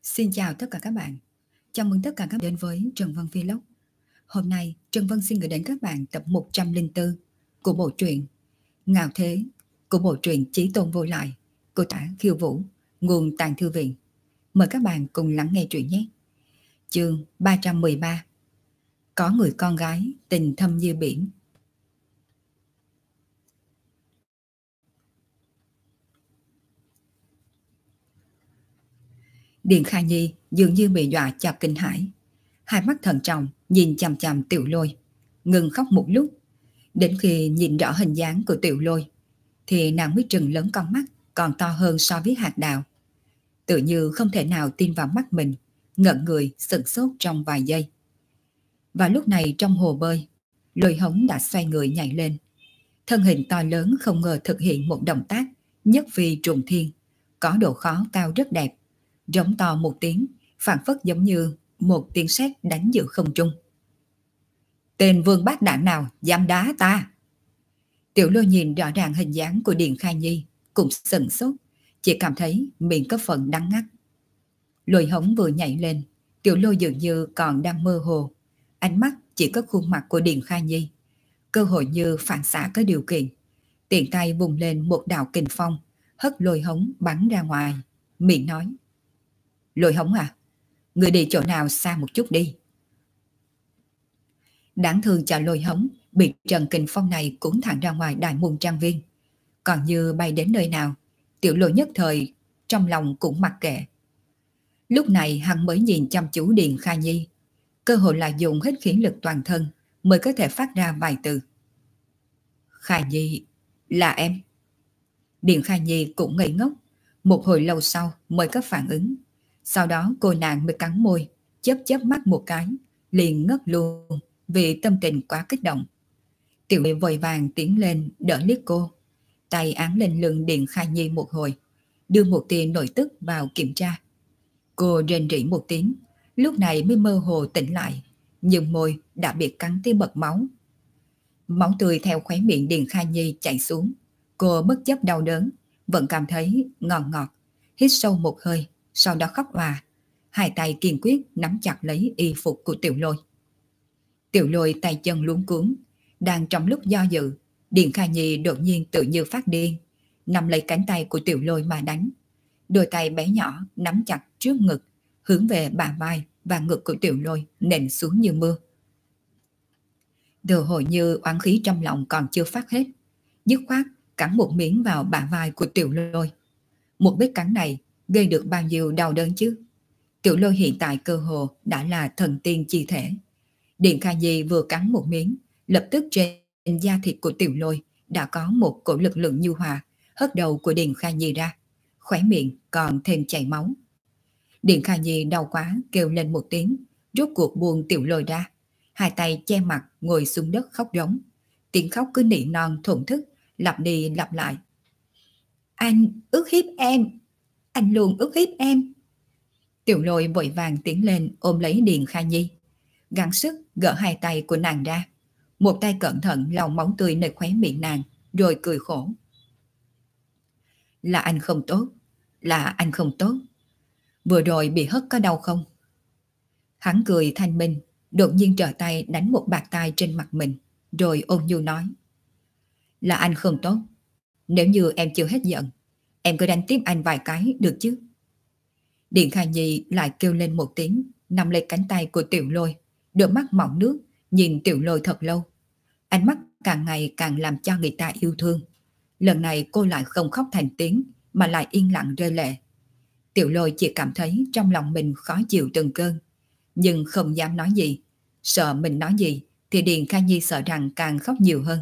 Xin chào tất cả các bạn. Chào mừng tất cả các bạn đến với Trần Vân Vlog. Hôm nay, Trần Vân xin gửi đến các bạn tập 104 của bộ truyện Ngạo Thế của bộ truyện Chí Tôn Vô Lại của tác Khiêu Vũ, nguồn Tàng Thư Viện. Mời các bạn cùng lắng nghe truyện nhé. Chương 313. Có người con gái tình thâm như biển. Điền Kha Nhi dường như bị dọa cho kinh hãi, hai mắt thận trọng nhìn chằm chằm Tiểu Lôi, ngừng khóc một lúc. Đến khi nhìn rõ hình dáng của Tiểu Lôi thì nàng mới trừng lớn con mắt còn to hơn so với hạt đào, tự như không thể nào tin vào mắt mình, ngẩn người sửng sốt trong vài giây. Và lúc này trong hồ bơi, Lôi Hống đã xoay người nhảy lên, thân hình to lớn không ngờ thực hiện một động tác nhất phi trùng thiên, có độ khó cao rất đẹp, rống to một tiếng, phảng phất giống như một tiếng sét đánh giữa không trung. Tên vương bát đạn nào dám đá ta? Tiểu Lôi nhìn rõ ràng hình dáng của Điền Kha Nhi cũng sửng sốt, chỉ cảm thấy miệng có phần đắng ngắt. Lôi Hống vừa nhảy lên, Tiểu Lôi dường như còn đang mơ hồ, ánh mắt chỉ có khuôn mặt của Điền Kha Nhi, cơ hội như phản xạ có điều kiện, tiện tay vùng lên một đạo kình phong, hất Lôi Hống bắn ra ngoài, miệng nói: Lôi Hống à, người đi chỗ nào xa một chút đi. Đáng thương cho Lôi Hống bị trận kình phong này cuốn thẳng ra ngoài đại môn trang viên, còn như bay đến nơi nào, Tiểu Lôi nhất thời trong lòng cũng mặc kệ. Lúc này hắn mới nhìn chăm chú Điền Kha Nhi, cơ hội là dùng hết khí lực toàn thân mới có thể phát ra vài từ: Kha Nhi, là em. Điền Kha Nhi cũng ngây ngốc, một hồi lâu sau mới có phản ứng. Sau đó cô nàng mới cắn môi, chớp chớp mắt một cái, liền ngất luôn vì tâm tình quá kích động. Tiểu Lôi vội vàng tiến lên đỡ liếc cô, tay án lên lưng Điền Kha Nhi một hồi, đưa một tia nội tức vào kiểm tra. Cô rên rỉ một tiếng, lúc này mới mơ hồ tỉnh lại, nhưng môi đã bị cắn tia bật máu. Máu tươi theo khóe miệng Điền Kha Nhi chảy xuống, cô bất chấp đau đớn, vẫn cảm thấy ngọt ngọt, hít sâu một hơi, sau đó khóc òa, hai tay kiên quyết nắm chặt lấy y phục của Tiểu Lôi. Tiểu Lôi tay chân luống cuống, đang trong lúc do dự, Điền Kha Nhi đột nhiên tự như phát điên, nắm lấy cánh tay của Tiểu Lôi mà đánh. Đôi tay bé nhỏ nắm chặt trước ngực, hướng về bả vai và ngực của Tiểu Lôi nện xuống như mưa. Đồ hồi như oán khí trong lòng còn chưa phát hết, dứt khoát cắn một miếng vào bả vai của Tiểu Lôi. Một vết cắn này gây được bao nhiêu đau đớn chứ? Tiểu Lôi hiện tại cơ hồ đã là thần tiên chi thể. Điền Kha Nhi vừa cắn một miếng, lập tức trên da thịt của Tiểu Lôi đã có một cổ lực lượng nhu hòa hất đầu của Điền Kha Nhi ra, khóe miệng còn thêm chảy máu. Điền Kha Nhi đau quá kêu lên một tiếng, rốt cuộc buông Tiểu Lôi ra, hai tay che mặt ngồi xuống đất khóc rống. Tiếng khóc cứ nỉ non thổn thức, lặp đi lặp lại: Anh ức hiếp em, anh luôn ức hiếp em. Tiểu Lôi vội vàng tiến lên ôm lấy Điền Kha Nhi, gắng sức gỡ hai tay của nàng ra, một tay cẩn thận lau máu tươi nơi khóe miệng nàng, rồi cười khổ: Là anh không tốt, là anh không tốt. Vừa rồi bị hất có đau không? Hắn cười thanh minh, đột nhiên trở tay đánh một bạt tai trên mặt mình, rồi ôn nhu nói: Là anh không tốt. Nếu như em chưa hết giận, em cứ đánh tiếp anh vài cái được chứ? Điền Kha Nhi lại kêu lên một tiếng, nắm lấy cánh tay của Tiểu Lôi, đôi mắt mọng nước nhìn Tiểu Lôi thật lâu. Ánh mắt càng ngày càng làm cho người ta yêu thương. Lần này cô lại không khóc thành tiếng, mà lại yên lặng rơi lệ. Tiểu Lôi chỉ cảm thấy trong lòng mình khó chịu từng cơn, nhưng không dám nói gì, sợ mình nói gì thì Điền Kha Nhi sợ rằng càng khóc nhiều hơn.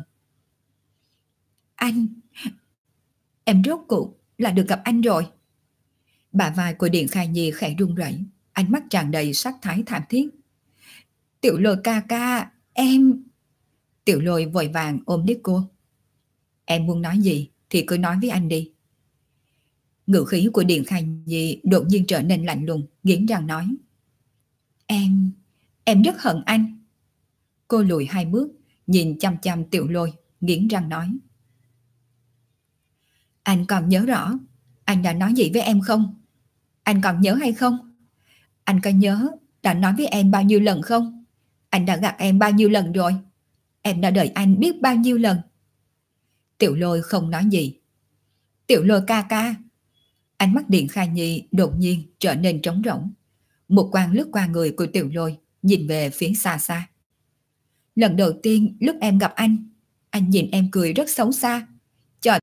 Anh, em rốt cuộc là được gặp anh rồi. Bả vai của Điền Kha Nhi khẽ run rẩy, ánh mắt tràn đầy sắc thái thảm thiết. Tiểu Lôi ca ca, em... Tiểu Lôi vội vàng ôm lấy cô. Em muốn nói gì thì cứ nói với anh đi. Ngữ khí của Điền Kha Nhi đột nhiên trở nên lạnh lùng, nghiến răng nói: Em rất hận anh. Cô lùi hai bước, nhìn chăm chăm Tiểu Lôi, nghiến răng nói: Anh còn nhớ rõ anh đã nói gì với em không? Anh còn nhớ hay không? Anh có nhớ đã nói với em bao nhiêu lần không? Anh đã gạt em bao nhiêu lần rồi? Em đã đợi anh biết bao nhiêu lần? Tiểu Lôi không nói gì. Tiểu Lôi ca ca. Ánh mắt Điện Khai Nhi đột nhiên trở nên trống rỗng. Một quang lướt qua người của Tiểu Lôi, nhìn về phía xa xa. Lần đầu tiên lúc em gặp anh nhìn em cười rất xấu xa. Cho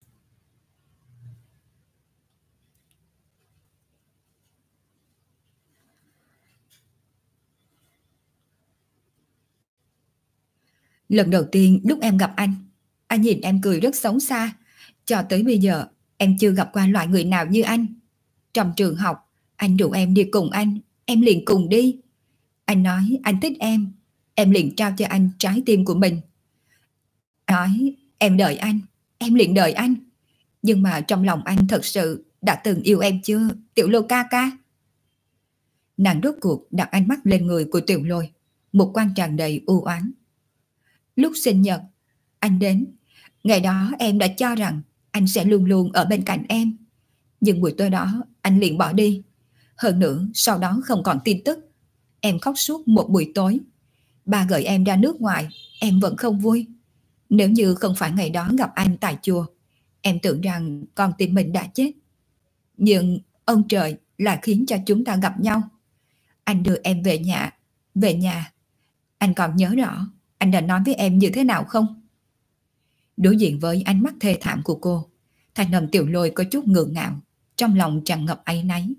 Lần đầu tiên lúc em gặp anh nhìn em cười rất xấu xa. Cho tới bây giờ, em chưa gặp qua loại người nào như anh. Trong trường học, anh rủ em đi cùng anh, em liền cùng đi. Anh nói anh thích em liền trao cho anh trái tim của mình. Nói em đợi anh, em liền đợi anh. Nhưng mà trong lòng anh thật sự đã từng yêu em chưa, Tiểu Lôi ca ca? Nàng rốt cuộc đặt ánh mắt lên người của Tiểu Lôi, một quan tràn đầy u oán. Lúc sinh nhật, anh đến. Ngày đó em đã cho rằng anh sẽ luôn luôn ở bên cạnh em. Nhưng buổi tối đó anh liền bỏ đi. Hơn nữa sau đó không còn tin tức. Em khóc suốt một buổi tối. Ba gửi em ra nước ngoài, em vẫn không vui. Nếu như không phải ngày đó gặp anh tại chùa, em tưởng rằng con tim mình đã chết. Nhưng ông trời lại khiến cho chúng ta gặp nhau. Anh đưa em về nhà. Anh còn nhớ rõ anh đã nói với em như thế nào không? Đối diện với ánh mắt thê thảm của cô, thanh âm Tiểu Lôi có chút ngượng ngạo, trong lòng tràn ngập áy náy.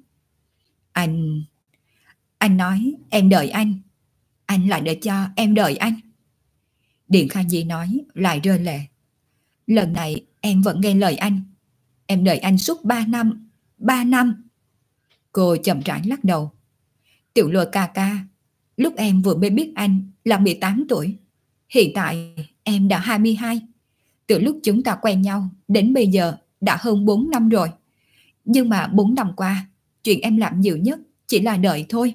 Anh nói em đợi anh lại để cho em đợi anh. Điện Khai Nhi nói lại rơi lệ. Lần này em vẫn nghe lời anh. Em đợi anh suốt 3 năm. 3 năm. Cô chậm rãi lắc đầu. Tiểu Lôi ca ca, lúc em vừa mới biết anh là 18 tuổi. Hiện tại em đã 22. Từ lúc chúng ta quen nhau đến bây giờ đã hơn 4 năm rồi. Nhưng mà 4 năm qua, chuyện em làm nhiều nhất chỉ là đợi thôi.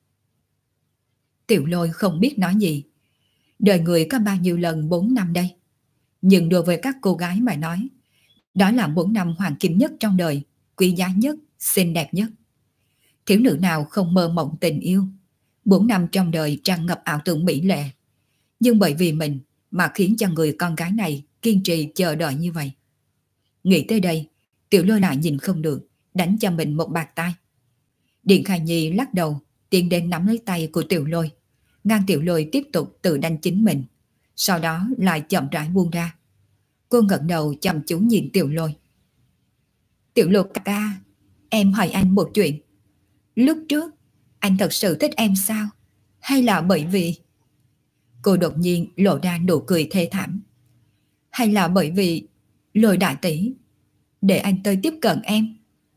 Tiểu Lôi không biết nói gì. Đời người có bao nhiêu lần 4 năm đây? Nhưng đối với các cô gái mà nói, đó là 4 năm hoàng kim nhất trong đời, quý giá nhất, xinh đẹp nhất. Thiếu nữ nào không mơ mộng tình yêu? 4 năm trong đời tràn ngập ảo tưởng mỹ lệ. Nhưng bởi vì mình mà khiến cho người con gái này kiên trì chờ đợi như vậy. Nghĩ tới đây, Tiểu Lôi lại nhìn không được, đánh cho mình một bạt tai. Điện Khai Nhi lắc đầu, tiến đến nắm lấy tay của Tiểu Lôi, ngăn Tiểu Lôi tiếp tục tự đánh chính mình, sau đó lại chậm rãi buông ra. Cô ngẩng đầu chăm chú nhìn Tiểu Lôi. Tiểu Lôi ca ca, em hỏi anh một chuyện. Lúc trước, anh thật sự thích em sao? Hay là bởi vì... Cô đột nhiên lộ ra nụ cười thê thảm. Hay là bởi vì Lôi đại tỷ để anh tới tiếp cận em?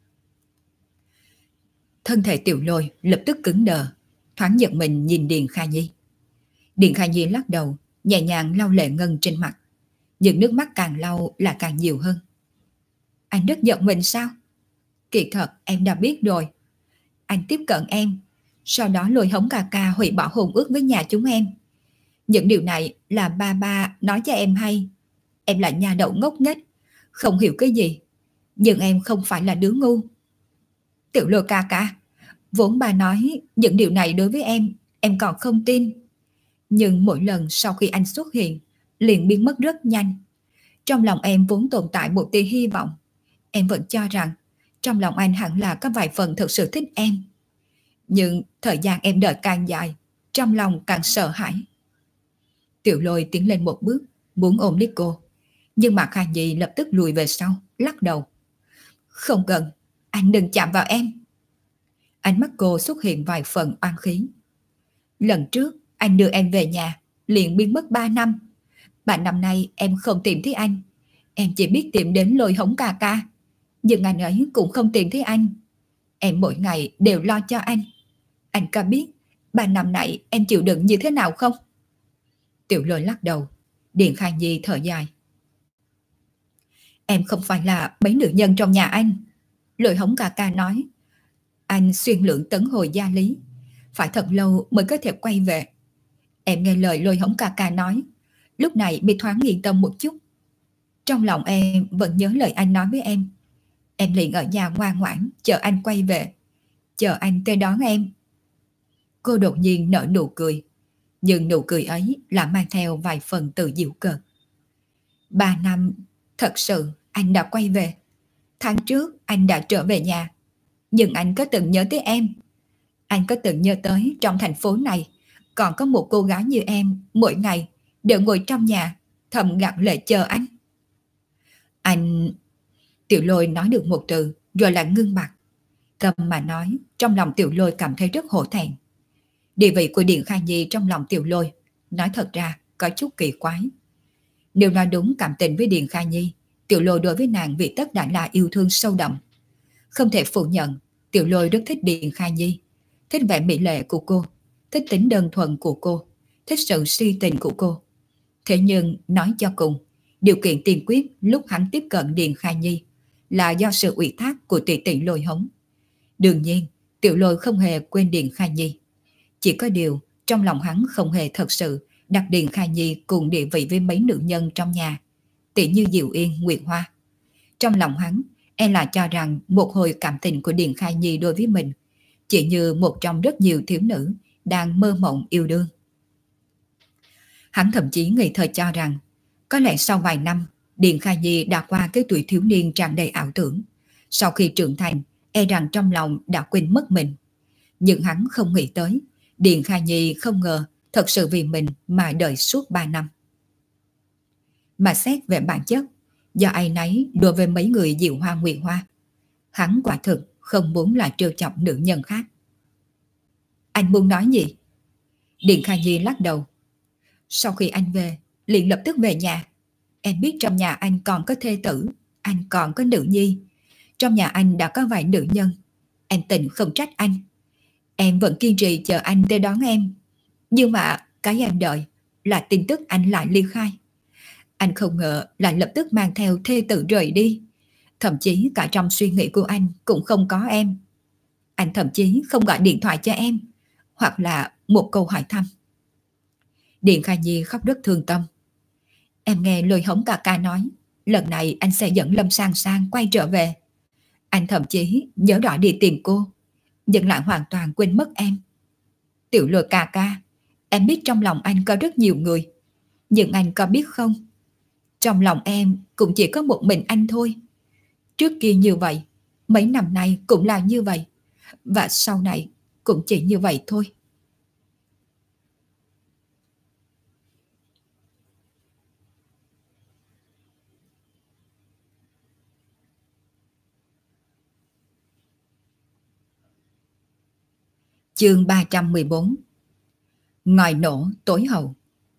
Thân thể Tiểu Lôi lập tức cứng đờ, thoáng giật mình nhìn Điền Khai Nhi. Điền Khai Nhi lắc đầu, nhẹ nhàng lau lệ ngân trên mặt. Nhưng nước mắt càng lau là càng nhiều hơn. Anh rất giận mình sao? Kỳ thật em đã biết rồi. Anh tiếp cận em, sau đó lôi hống ca ca hủy bỏ hôn ước với nhà chúng em. Những điều này là ba nói cho em hay. Em là nhà đậu ngốc nghếch, không hiểu cái gì. Nhưng em không phải là đứa ngu. Tiểu Lôi ca ca, vốn ba nói những điều này đối với em còn không tin. Nhưng mỗi lần sau khi anh xuất hiện, liền biến mất rất nhanh. Trong lòng em vốn tồn tại một tia hy vọng. Em vẫn cho rằng trong lòng anh hẳn là có vài phần thực sự thích em. Nhưng thời gian em đợi càng dài, trong lòng càng sợ hãi. Tiểu Lôi tiến lên một bước, muốn ôm lấy cô. Nhưng mà Khai Nhi lập tức lùi về sau, lắc đầu. Không cần, anh đừng chạm vào em. Ánh mắt cô xuất hiện vài phần oan khí. Lần trước, anh đưa em về nhà, liền biến mất 3 năm. 3 năm nay em không tìm thấy anh. Em chỉ biết tìm đến Lôi hống ca ca. Nhưng anh ấy cũng không tìm thấy anh. Em mỗi ngày đều lo cho anh. Anh có biết 3 năm này em chịu đựng như thế nào không? Tiểu Lôi lắc đầu. Điện Khai Nhi thở dài. Em không phải là mấy nữ nhân trong nhà anh. Lôi hống ca ca nói. Anh xuyên lượng tấn hồi gia lý. Phải thật lâu mới có thể quay về. Em nghe lời Lôi hống ca ca nói. Lúc này mới thoáng yên tâm một chút. Trong lòng em vẫn nhớ lời anh nói với em. Em liền ở nhà ngoan ngoãn chờ anh quay về. Chờ anh tới đón em. Cô đột nhiên nở nụ cười, nhưng nụ cười ấy là mang theo vài phần tự giễu cợt. 3 năm, thật sự anh đã quay về. Tháng trước anh đã trở về nhà, nhưng anh có từng nhớ tới em? Anh có từng nhớ tới trong thành phố này còn có một cô gái như em mỗi ngày đều ngồi trong nhà thầm lặng lẽ chờ anh? Anh... Tiểu Lôi nói được một từ rồi lại ngưng bặt. Cầm mà nói, trong lòng Tiểu Lôi cảm thấy rất hổ thẹn. Địa vị của Điện Khai Nhi trong lòng Tiểu Lôi nói thật ra có chút kỳ quái. Nếu nói đúng cảm tình với Điện Khai Nhi, Tiểu Lôi đối với nàng vì tất đã là yêu thương sâu đậm. Không thể phủ nhận, Tiểu Lôi rất thích Điện Khai Nhi, thích vẻ mỹ lệ của cô, thích tính đơn thuần của cô, thích sự si tình của cô. Thế nhưng nói cho cùng, điều kiện tiên quyết lúc hắn tiếp cận Điện Khai Nhi là do sự ủy thác của tỷ tỷ Lôi Hống. Đương nhiên, Tiểu Lôi không hề quên Điện Khai Nhi. Chỉ có điều, trong lòng hắn không hề thật sự đặt Điện Khai Nhi cùng địa vị với mấy nữ nhân trong nhà, tỷ như Diệu Yên, Nguyệt Hoa. Trong lòng hắn, là cho rằng một hồi cảm tình của Điện Khai Nhi đối với mình chỉ như một trong rất nhiều thiếu nữ đang mơ mộng yêu đương. Hắn thậm chí ngây thơ cho rằng có lẽ sau vài năm Điện Khai Nhi đã qua cái tuổi thiếu niên tràn đầy ảo tưởng. Sau khi trưởng thành, rằng trong lòng đã quên mất mình. Nhưng hắn không nghĩ tới Điện Khai Nhi không ngờ thật sự vì mình mà đợi suốt 3 năm. Mà xét về bản chất, do ai nấy đối với mấy người Diệu Hoa Nguyệt Hoa, hắn quả thực không muốn là trêu chọc nữ nhân khác. Anh muốn nói gì? Điện Khai Nhi lắc đầu. Sau khi anh về, liền lập tức về nhà. Em biết trong nhà anh còn có thê tử, anh còn có nữ nhi. Trong nhà anh đã có vài nữ nhân. Em tình không trách anh. Em vẫn kiên trì chờ anh tới đón em. Nhưng mà cái em đợi là tin tức anh lại ly khai. Anh không ngờ lại lập tức mang theo thê tử rời đi. Thậm chí cả trong suy nghĩ của anh cũng không có em. Anh thậm chí không gọi điện thoại cho em, hoặc là một câu hỏi thăm. Điện Khai Nhi khóc rất thương tâm. Em nghe Lôi Hống ca ca nói, lần này anh sẽ dẫn Lâm Sang Sang quay trở về. Anh thậm chí nhớ rõ đi tìm cô, nhưng lại hoàn toàn quên mất em. Tiểu Lôi ca ca, em biết trong lòng anh có rất nhiều người, nhưng anh có biết không? Trong lòng em cũng chỉ có một mình anh thôi. Trước kia như vậy, mấy năm nay cũng là như vậy, và sau này cũng chỉ như vậy thôi. Chương 314. Ngòi nổ tối hậu.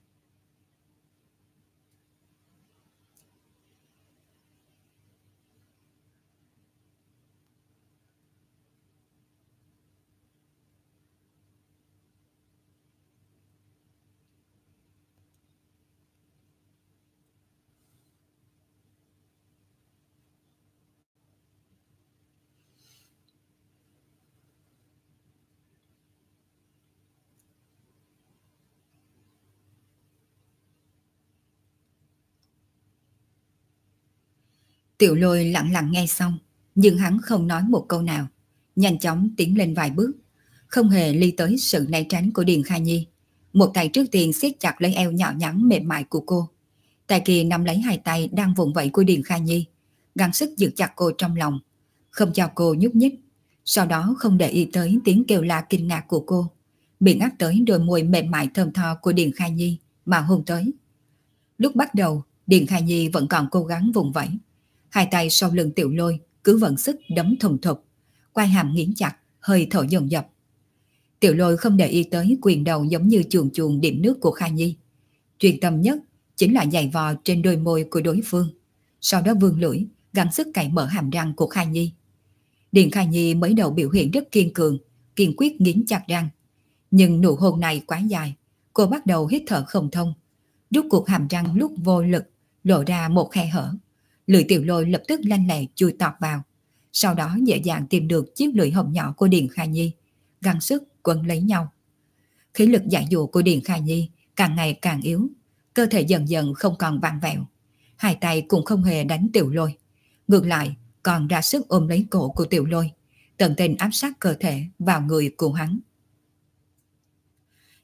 Tiểu Lôi lặng lặng nghe xong, nhưng hắn không nói một câu nào, nhanh chóng tiến lên vài bước, không hề ly tới sự né tránh của Điện Khai Nhi. Một tay trước tiên siết chặt lấy eo nhỏ nhắn mềm mại của cô, tay kia nắm lấy hai tay đang vùng vẫy của Điện Khai Nhi, gắng sức giữ chặt cô trong lòng, không cho cô nhúc nhích. Sau đó không để ý tới tiếng kêu la kinh ngạc của cô, bị ngắt tới đôi môi mềm mại thơm tho của Điện Khai Nhi mà hôn tới. Lúc bắt đầu, Điện Khai Nhi vẫn còn cố gắng vùng vẫy, hai tay sau lưng Tiểu Lôi cứ vận sức đấm thùng thục, quai hàm nghiến chặt, hơi thở dồn dập. Tiểu Lôi không để ý tới quyền đầu giống như chuồn chuồn điểm nước của Khai Nhi. Chuyên tâm nhất chính là giày vò trên đôi môi của đối phương, sau đó vươn lưỡi gắng sức cạy mở hàm răng của Khai Nhi. Điện Khai Nhi mới đầu biểu hiện rất kiên cường, kiên quyết nghiến chặt răng, nhưng nụ hôn này quá dài, cô bắt đầu hít thở không thông, rút cuộc hàm răng lúc vô lực lộ ra một khe hở. Lưỡi Tiểu Lôi lập tức lanh lẹ chui tọt vào, sau đó dễ dàng tìm được chiếc lưỡi hồng nhỏ của Điện Khai Nhi, gắng sức quấn lấy nhau. Khí lực giải dụ của Điện Khai Nhi càng ngày càng yếu, cơ thể dần dần không còn vặn vẹo, hai tay cũng không hề đánh Tiểu Lôi, ngược lại còn ra sức ôm lấy cổ của Tiểu Lôi, tận tình áp sát cơ thể vào người của hắn.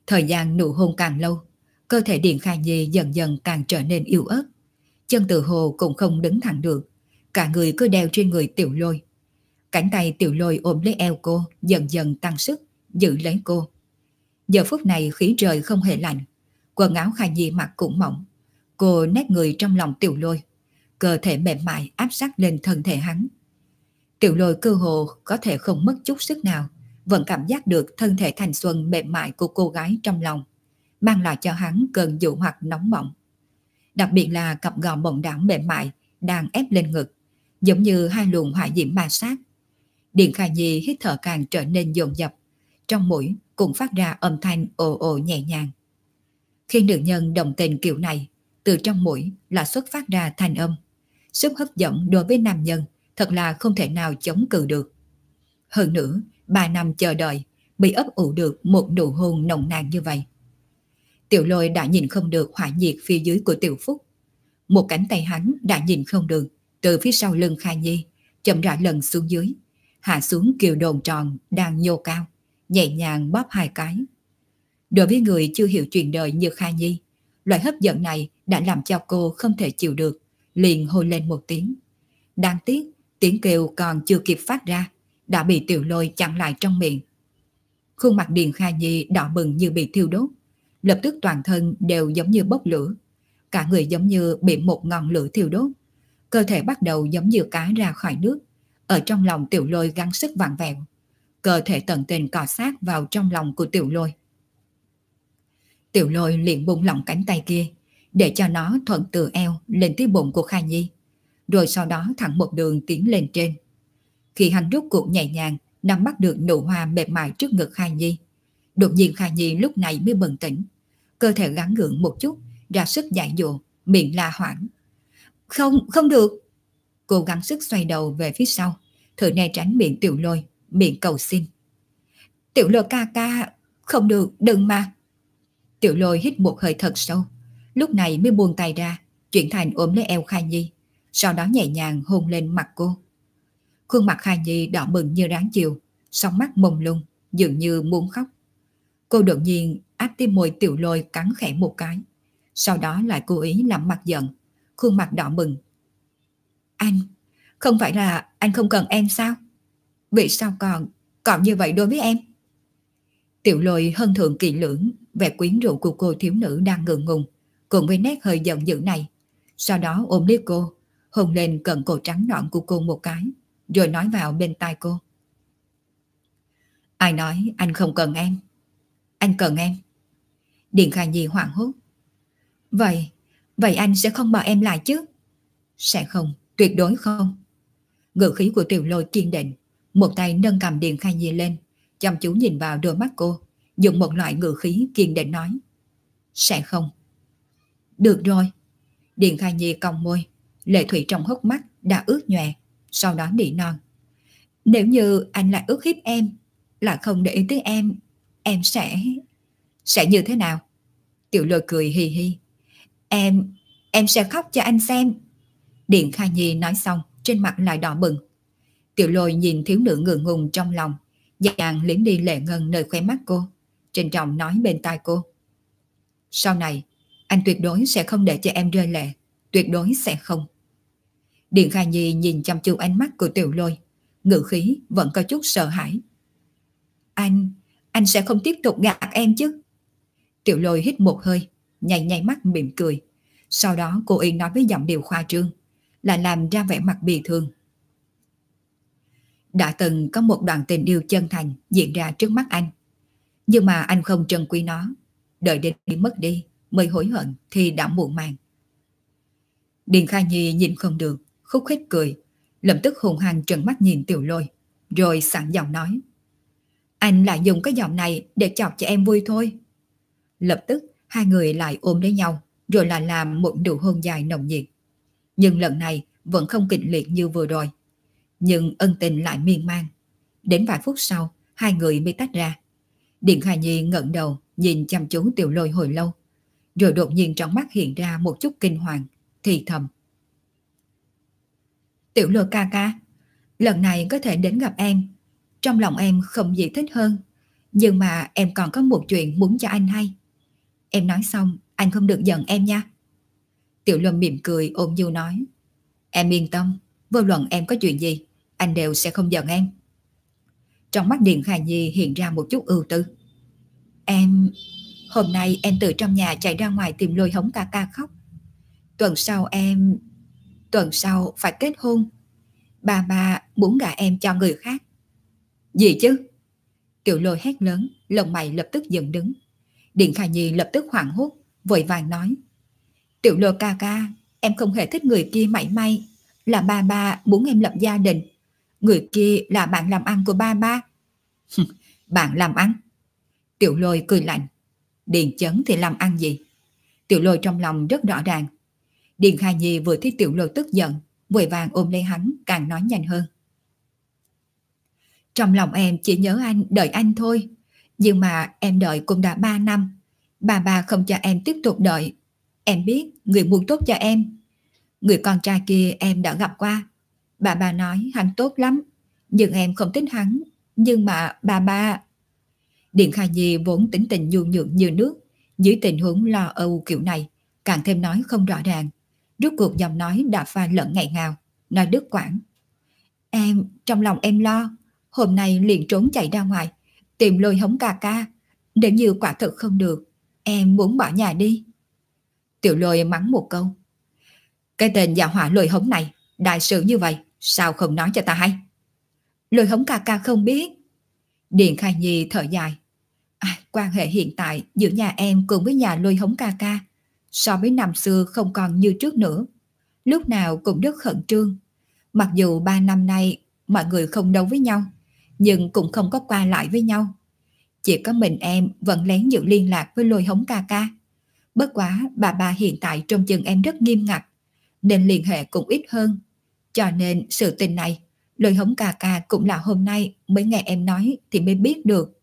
Thời gian nụ hôn càng lâu, cơ thể Điền Khai Nhi dần dần càng trở nên yếu ớt. Chân tự hồ cũng không đứng thẳng được, cả người cứ đeo trên người Tiểu Lôi. Cánh tay Tiểu Lôi ôm lấy eo cô, dần dần tăng sức, giữ lấy cô. Giờ phút này khí trời không hề lạnh, quần áo Khai Nhi mặc cũng mỏng. Cô nép người trong lòng Tiểu Lôi, cơ thể mềm mại áp sát lên thân thể hắn. Tiểu Lôi cơ hồ có thể không mất chút sức nào, vẫn cảm giác được thân thể thanh xuân mềm mại của cô gái trong lòng, mang lại cho hắn cơn dụ hoặc nóng bỏng. Đặc biệt là cặp gò bồng đảo mềm mại đang ép lên ngực, giống như hai luồng hỏa diễm ma sát. Điền Khai Nhi hít thở càng trở nên dồn dập, trong mũi cũng phát ra âm thanh ồ ồ nhẹ nhàng. Khi nữ nhân đồng tình kiểu này, từ trong mũi là xuất phát ra thanh âm. Sức hấp dẫn đối với nam nhân thật là không thể nào chống cự được. Hơn nữa, 3 năm chờ đợi bị ấp ủ được một nụ hôn nồng nàn như vậy. Tiểu Lôi đã nhìn không được hỏa nhiệt phía dưới của Tiểu Phúc. Một cánh tay hắn đã nhìn không được, từ phía sau lưng Khai Nhi chậm rãi lần xuống dưới, hạ xuống kiều đồn tròn đang nhô cao, nhẹ nhàng bóp 2 cái. Đối với người chưa hiểu chuyện đời như Khai Nhi, loại hấp dẫn này đã làm cho cô không thể chịu được, liền hôn lên một tiếng. Đáng tiếc, tiếng kêu còn chưa kịp phát ra, đã bị Tiểu Lôi chặn lại trong miệng. Khuôn mặt Điền Khai Nhi đỏ bừng như bị thiêu đốt, lập tức toàn thân đều giống như bốc lửa, cả người giống như bị một ngọn lửa thiêu đốt, cơ thể bắt đầu giống như cá ra khỏi nước. Ở trong lòng Tiểu Lôi gắng sức vặn vẹo, cơ thể tận tình cọ sát vào trong lòng của Tiểu Lôi. Tiểu Lôi liền buông lỏng cánh tay kia, để cho nó thuận từ eo lên tới bụng của Khai Nhi, rồi sau đó thẳng một đường tiến lên trên. Khi hắn rút cuộc nhẹ nhàng nắm bắt được nụ hoa mềm mại trước ngực Khai Nhi, đột nhiên Khai Nhi lúc này mới bừng tỉnh, cơ thể gắng gượng một chút, ra sức giải dụ, miệng la hoảng. Không được. Cô gắng sức xoay đầu về phía sau, thử né tránh miệng Tiểu Lôi, miệng cầu xin. Tiểu Lôi ca ca, không được, đừng mà. Tiểu Lôi hít một hơi thật sâu, lúc này mới buông tay ra, chuyển thành ôm lấy eo Khai Nhi, sau đó nhẹ nhàng hôn lên mặt cô. Khuôn mặt Khai Nhi đỏ bừng như ráng chiều, song mắt mông lung, dường như muốn khóc. Cô đột nhiên áp tim môi Tiểu Lôi cắn khẽ một cái, sau đó lại cố ý làm mặt giận, khuôn mặt đỏ bừng. Anh, không phải là anh không cần em sao? Vì sao còn như vậy đối với em? Tiểu Lôi hân thượng kỳ lưỡng, vẻ quyến rũ của cô thiếu nữ đang ngượng ngùng, cùng với nét hơi giận dữ này. Sau đó ôm lấy cô, hôn lên cận cổ trắng nõn của cô một cái, rồi nói vào bên tai cô. Ai nói anh không cần em? Anh cần em. Điền Khai Nhi hoảng hốt. Vậy anh sẽ không bỏ em lại chứ? Sẽ không, tuyệt đối không. Ngữ khí của Tiểu Lôi kiên định, một tay nâng cầm Điền Khai Nhi lên, chăm chú nhìn vào đôi mắt cô, dùng một loại ngữ khí kiên định nói. Sẽ không. Được rồi. Điền Khai Nhi cong môi, lệ thủy trong hốc mắt đã ướt nhòe, sau đó nỉ non. Nếu như anh lại ức hiếp em, là không để ý tới em sẽ như thế nào? Tiểu Lôi cười hì hì. Em sẽ khóc cho anh xem. Điền Khai Nhi nói xong, trên mặt lại đỏ bừng. Tiểu Lôi nhìn thiếu nữ ngượng ngùng trong lòng, dễ dàng liếm đi lệ ngân nơi khóe mắt cô, trịnh trọng nói bên tai cô. Sau này, anh tuyệt đối sẽ không để cho em rơi lệ, tuyệt đối sẽ không. Điền Khai Nhi nhìn chăm chú ánh mắt của Tiểu Lôi, ngữ khí vẫn có chút sợ hãi. Anh sẽ không tiếp tục gạt em chứ? Tiểu Lôi hít một hơi, nháy mắt mỉm cười, sau đó cô ý nói với giọng điệu khoa trương, là làm ra vẻ mặt bị thương. Đã từng có một đoạn tình yêu chân thành diễn ra trước mắt anh, nhưng mà anh không trân quý nó, đợi đến khi mất đi mới hối hận thì đã muộn màng. Điền Khai Nhi nhìn không được, khúc khích cười, lập tức hùng hăng trợn mắt nhìn Tiểu Lôi, rồi sẵn giọng nói. Anh lại dùng cái giọng này để chọc cho em vui thôi. Lập tức hai người lại ôm lấy nhau, rồi lại làm một nụ hôn dài nồng nhiệt. Nhưng lần này vẫn không kịch liệt như vừa rồi, nhưng ân tình lại miên man. Đến vài phút sau, hai người mới tách ra. Điền Khai Nhi ngẩng đầu nhìn chăm chú Tiểu Lôi hồi lâu, rồi đột nhiên trong mắt hiện ra một chút kinh hoàng, thì thầm. Tiểu Lôi ca ca, lần này có thể đến gặp em, trong lòng em không gì thích hơn, Nhưng mà em còn có một chuyện muốn cho anh hay. Em nói xong, anh không được giận em nha. Tiểu Lôi mỉm cười ôn nhu nói. Em yên tâm, vô luận em có chuyện gì, anh đều sẽ không giận em. Trong mắt Điền Khả Nhi hiện ra một chút ưu tư. Em... Hôm nay em từ trong nhà chạy ra ngoài tìm Lôi Hống ca ca khóc. Tuần sau phải kết hôn. Ba muốn gả em cho người khác. Gì chứ? Tiểu Lôi hét lớn, lông mày lập tức dựng đứng. Điền Khả Nhi lập tức hoảng hốt, vội vàng nói. Tiểu Lôi ca ca, em không hề thích người kia mảy may. Là ba muốn em lập gia đình. Người kia là bạn làm ăn của ba. Bạn làm ăn? Tiểu Lôi cười lạnh. Điền Chấn thì làm ăn gì? Tiểu Lôi trong lòng rất rõ ràng. Điền Khả Nhi vừa thấy Tiểu Lôi tức giận, vội vàng ôm lấy hắn, càng nói nhanh hơn. Trong lòng em chỉ nhớ anh, đợi anh thôi. Nhưng mà em đợi cũng đã 3 năm. Ba không cho em tiếp tục đợi. Em biết người muốn tốt cho em. Người con trai kia em đã gặp qua. Ba nói hắn tốt lắm. Nhưng em không thích hắn. Nhưng mà ba... Điện Khai Nhi vốn tính tình nhu nhược như nước. Dưới tình huống lo âu kiểu này, càng thêm nói không rõ ràng. Rốt cuộc giọng nói đã pha lẫn ngại ngào, nói đứt quãng. Trong lòng em lo. Hôm nay liền trốn chạy ra ngoài, tìm Lôi Hống ca ca. Nếu như quả thực không được, em muốn bỏ nhà đi. Tiểu Lôi mắng một câu. Cái tên già họa Lôi Hống này, đại sự như vậy, sao không nói cho ta hay? Lôi Hống ca ca không biết. Điện Khai Nhi thở dài. Quan hệ hiện tại giữa nhà em cùng với nhà Lôi Hống ca ca so với năm xưa không còn như trước nữa. Lúc nào cũng rất khẩn trương. Mặc dù 3 năm nay mọi người không đấu với nhau, nhưng cũng không có qua lại với nhau. Chỉ có mình em vẫn lén giữ liên lạc với Lôi Hống ca ca. Bất quá bà hiện tại trông chừng em rất nghiêm ngặt, nên liên hệ cũng ít hơn. Cho nên sự tình này, Lôi Hống ca ca cũng là hôm nay mới nghe em nói thì mới biết được.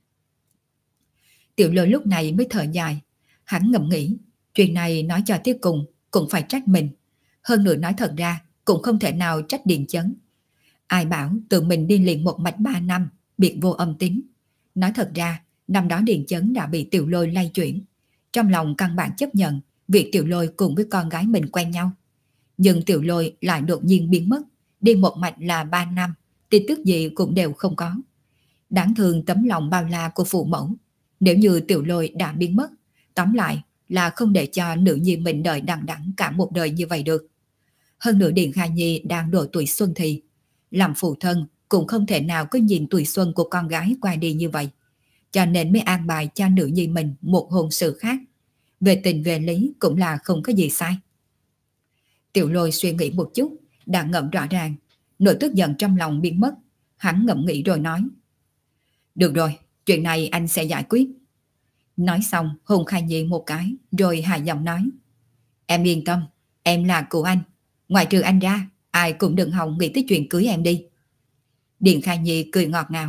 Tiểu Lôi lúc này mới thở dài. Hắn ngẫm nghĩ, chuyện này nói cho tiếp cùng cũng phải trách mình. Hơn nữa nói thật ra cũng không thể nào trách Điền Chấn. Ai bảo tự mình đi liền một mạch 3 năm, biệt vô âm tín. Nói thật ra, năm đó Điền Chấn đã bị Tiểu Lôi lay chuyển. Trong lòng căn bản chấp nhận việc Tiểu Lôi cùng với con gái mình quen nhau. Nhưng Tiểu Lôi lại đột nhiên biến mất, đi một mạch là 3 năm, tin tức gì cũng đều không có. Đáng thương tấm lòng bao la của phụ mẫu. Nếu như Tiểu Lôi đã biến mất, tóm lại là không để cho nữ nhi mình đợi đằng đẵng cả một đời như vậy được. Hơn nữa Điền Khai Nhi đang độ tuổi xuân thì, làm phụ thân cũng không thể nào có nhìn tuổi xuân của con gái qua đi như vậy. Cho nên mới an bài cho nữ nhi mình một hôn sự khác. Về tình về lý cũng là không có gì sai. Tiểu Lôi suy nghĩ một chút, đã ngậm rõ ràng, nỗi tức giận trong lòng biến mất. Hắn ngẫm nghĩ rồi nói. Được rồi, chuyện này anh sẽ giải quyết. Nói xong hôn Khai Nhi một cái, rồi hạ giọng nói. Em yên tâm, em là của anh. Ngoài trừ anh ra, ai cũng đừng hòng nghĩ tới chuyện cưới em đi. Điền Khai Nhi cười ngọt ngào.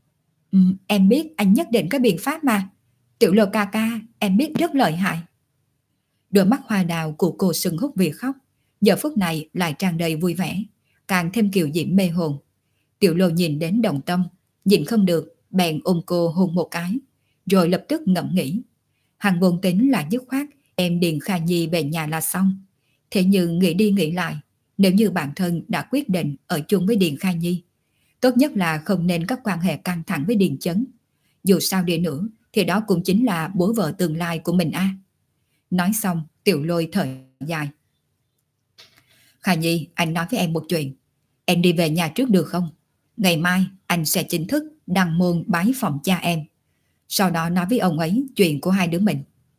Em biết anh nhất định có biện pháp mà. Tiểu Lôi ca ca, em biết rất lợi hại. Đôi mắt hoa đào của cô sưng húp vì khóc, giờ phút này lại tràn đầy vui vẻ, càng thêm kiều diễm mê hồn. Tiểu Lôi nhìn đến đồng tâm, nhìn không được, bèn ôm cô hôn một cái, rồi lập tức ngẫm nghĩ. Hắn vốn tính là dứt khoát em Điền Khai Nhi về nhà là xong. Thế nhưng nghĩ đi nghĩ lại, nếu như bản thân đã quyết định ở chung với Điền Khai Nhi, tốt nhất là không nên có quan hệ căng thẳng với Điền Chấn. Dù sao đi nữa thì đó cũng chính là bố vợ tương lai của mình a. Nói xong Tiểu Lôi thở dài. Khai Nhi, anh nói với em một chuyện. Em đi về nhà trước được không? Ngày mai anh sẽ chính thức đăng môn bái phòng cha em. Sau đó nói với ông ấy chuyện của hai đứa mình.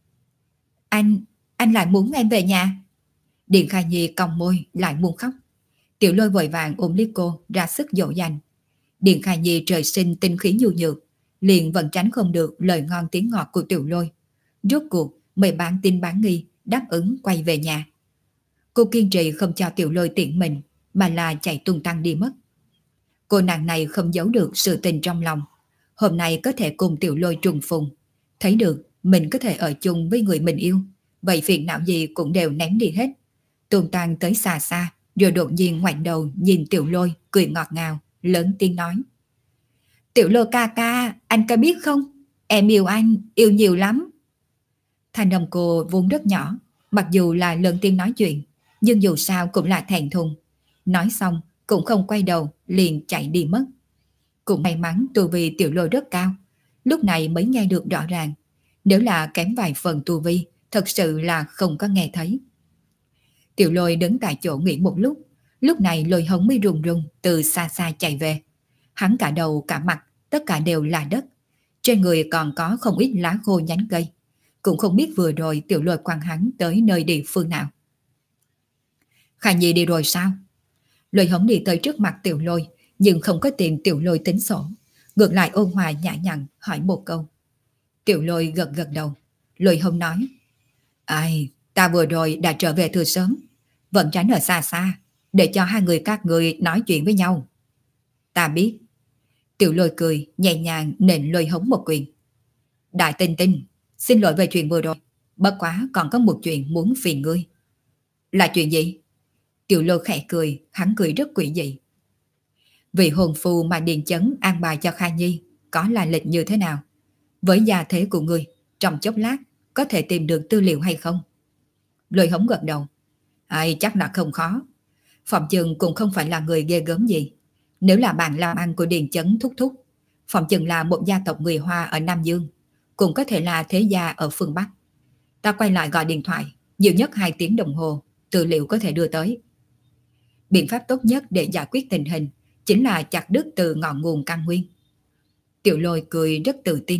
Anh lại muốn em về nhà? Điền Khai Nhi cong môi lại muốn khóc. Tiểu Lôi vội vàng ôm lấy cô ra sức dỗ dành. Điền Khai Nhi trời sinh tinh khí nhu nhược, liền vẫn tránh không được lời ngon tiếng ngọt của Tiểu Lôi. Rốt cuộc mới bán tin bán nghi đáp ứng quay về nhà. Cô kiên trì không cho Tiểu Lôi tiện mình, mà là chạy tung tăng đi mất. Cô nàng này không giấu được sự tình trong lòng. Hôm nay có thể cùng Tiểu Lôi trùng phùng, thấy được mình có thể ở chung với người mình yêu, vậy phiền não gì cũng đều ném đi hết. Tung tăng tới xa xa, rồi đột nhiên ngoảnh đầu nhìn Tiểu Lôi cười ngọt ngào, lớn tiếng nói. Tiểu Lôi ca ca, anh có biết không? Em yêu anh, yêu nhiều lắm. Thanh âm cô vốn rất nhỏ, mặc dù là lần tiên nói chuyện, nhưng dù sao cũng là thẹn thùng. Nói xong cũng không quay đầu, liền chạy đi mất. Cũng may mắn tu vi Tiểu Lôi rất cao, lúc này mới nghe được rõ ràng. Nếu là kém vài phần tu vi, thật sự là không có nghe thấy. Tiểu Lôi đứng tại chỗ nghỉ một lúc này Lôi Hống mới run run từ xa xa chạy về. Hắn cả đầu cả mặt, tất cả đều là đất. Trên người còn có không ít lá khô nhánh cây. Cũng không biết vừa rồi Tiểu Lôi quăng hắn tới nơi địa phương nào. Khả Nhi đi rồi sao? Lôi Hống đi tới trước mặt Tiểu Lôi, nhưng không có tìm Tiểu Lôi tính sổ. Ngược lại ôn hòa nhã nhặn hỏi một câu. Tiểu Lôi gật gật đầu. Lôi Hống nói: Ai, ta vừa rồi đã trở về từ sớm, vẫn tránh ở xa xa, để cho hai người các người nói chuyện với nhau. Ta biết. Tiểu Lôi cười, nhẹ nhàng nện Lôi Hống một quyền. Đại Tinh Tinh, xin lỗi về chuyện vừa rồi, bất quá còn có một chuyện muốn phiền ngươi. Là chuyện gì? Tiểu Lôi khẽ cười, hắn cười rất quỷ dị. Vị hồn phù mà Điền Chấn an bài cho Kha Nhi có là lịch như thế nào? Với gia thế của ngươi, trong chốc lát có thể tìm được tư liệu hay không? Lôi Hống gật đầu. Ai chắc là không khó. Phòng Chừng cũng không phải là người ghê gớm gì. Nếu là bạn làm ăn của Điền Chấn thúc thúc, Phòng Chừng là một gia tộc người Hoa ở Nam Dương, cũng có thể là thế gia ở phương Bắc. Ta quay lại gọi điện thoại, nhiều nhất 2 tiếng đồng hồ, tư liệu có thể đưa tới. Biện pháp tốt nhất để giải quyết tình hình chính là chặt đứt từ ngọn nguồn căn nguyên. Tiểu Lôi cười rất tự tin.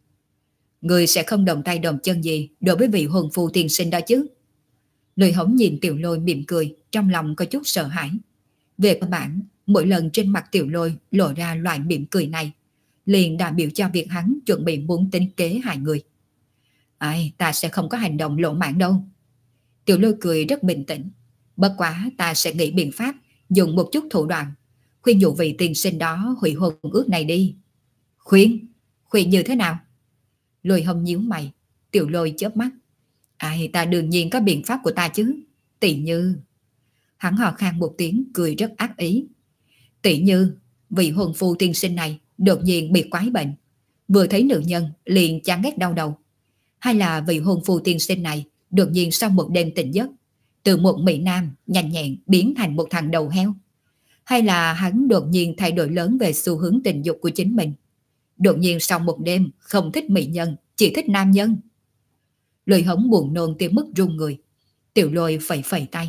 Người sẽ không động tay động chân gì đối với vị hồn phù tiền sinh đó chứ? Lôi Hống nhìn Tiểu Lôi mỉm cười, trong lòng có chút sợ hãi. Về cơ bản, mỗi lần trên mặt Tiểu Lôi lộ ra loại mỉm cười này, liền đại biểu cho việc hắn chuẩn bị muốn tính kế hại người. Ai, ta sẽ không có hành động lỗ mãng đâu. Tiểu Lôi cười rất bình tĩnh. Bất quá ta sẽ nghĩ biện pháp, dùng một chút thủ đoạn, khuyên dụ vị tiền sinh đó hủy hôn ước này đi. Khuyên? Khuyên như thế nào? Lôi Hồng nhíu mày. Tiểu Lôi chớp mắt. Ai, ta đương nhiên có biện pháp của ta chứ. Tỷ như... Hắn hò khan một tiếng cười rất ác ý. Tỷ như vị hồn phu tiên sinh này đột nhiên bị quái bệnh, vừa thấy nữ nhân liền chán ghét đau đầu. Hay là vị hồn phu tiên sinh này đột nhiên sau một đêm tỉnh giấc, từ một mỹ nam nhanh nhẹn biến thành một thằng đầu heo. Hay là hắn đột nhiên thay đổi lớn về xu hướng tình dục của chính mình, đột nhiên sau một đêm không thích mỹ nhân, chỉ thích nam nhân. Lôi Hống buồn nôn tới mức run người. Tiểu Lôi phẩy phẩy tay.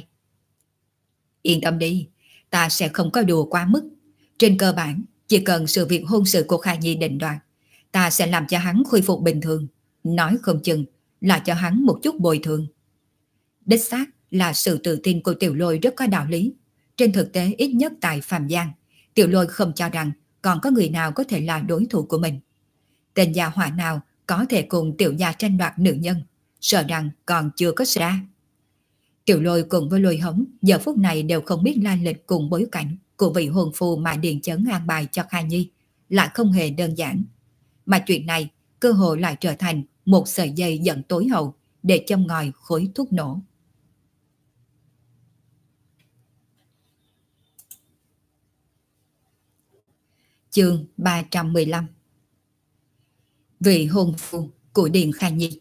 Yên tâm đi, ta sẽ không có đùa quá mức. Trên cơ bản, chỉ cần sự việc hôn sự của Kha Nhi định đoạt, ta sẽ làm cho hắn khôi phục bình thường. Nói không chừng là cho hắn một chút bồi thường. Đích xác là sự tự tin của Tiểu Lôi rất có đạo lý. Trên thực tế ít nhất tại Phàm Giang, Tiểu Lôi không cho rằng còn có người nào có thể là đối thủ của mình. Tên gia hỏa nào có thể cùng Tiểu gia tranh đoạt nữ nhân, sợ rằng còn chưa có ra. Tiểu Lôi cùng với Lôi Hống giờ phút này đều không biết lai lịch cùng bối cảnh của vị hồn phù mà Điền Chấn an bài cho Kha Nhi lại không hề đơn giản. Mà chuyện này cơ hội lại trở thành một sợi dây dẫn tối hậu để châm ngòi khối thuốc nổ. Chương 315. Vị hồn phù của Điền Kha Nhi.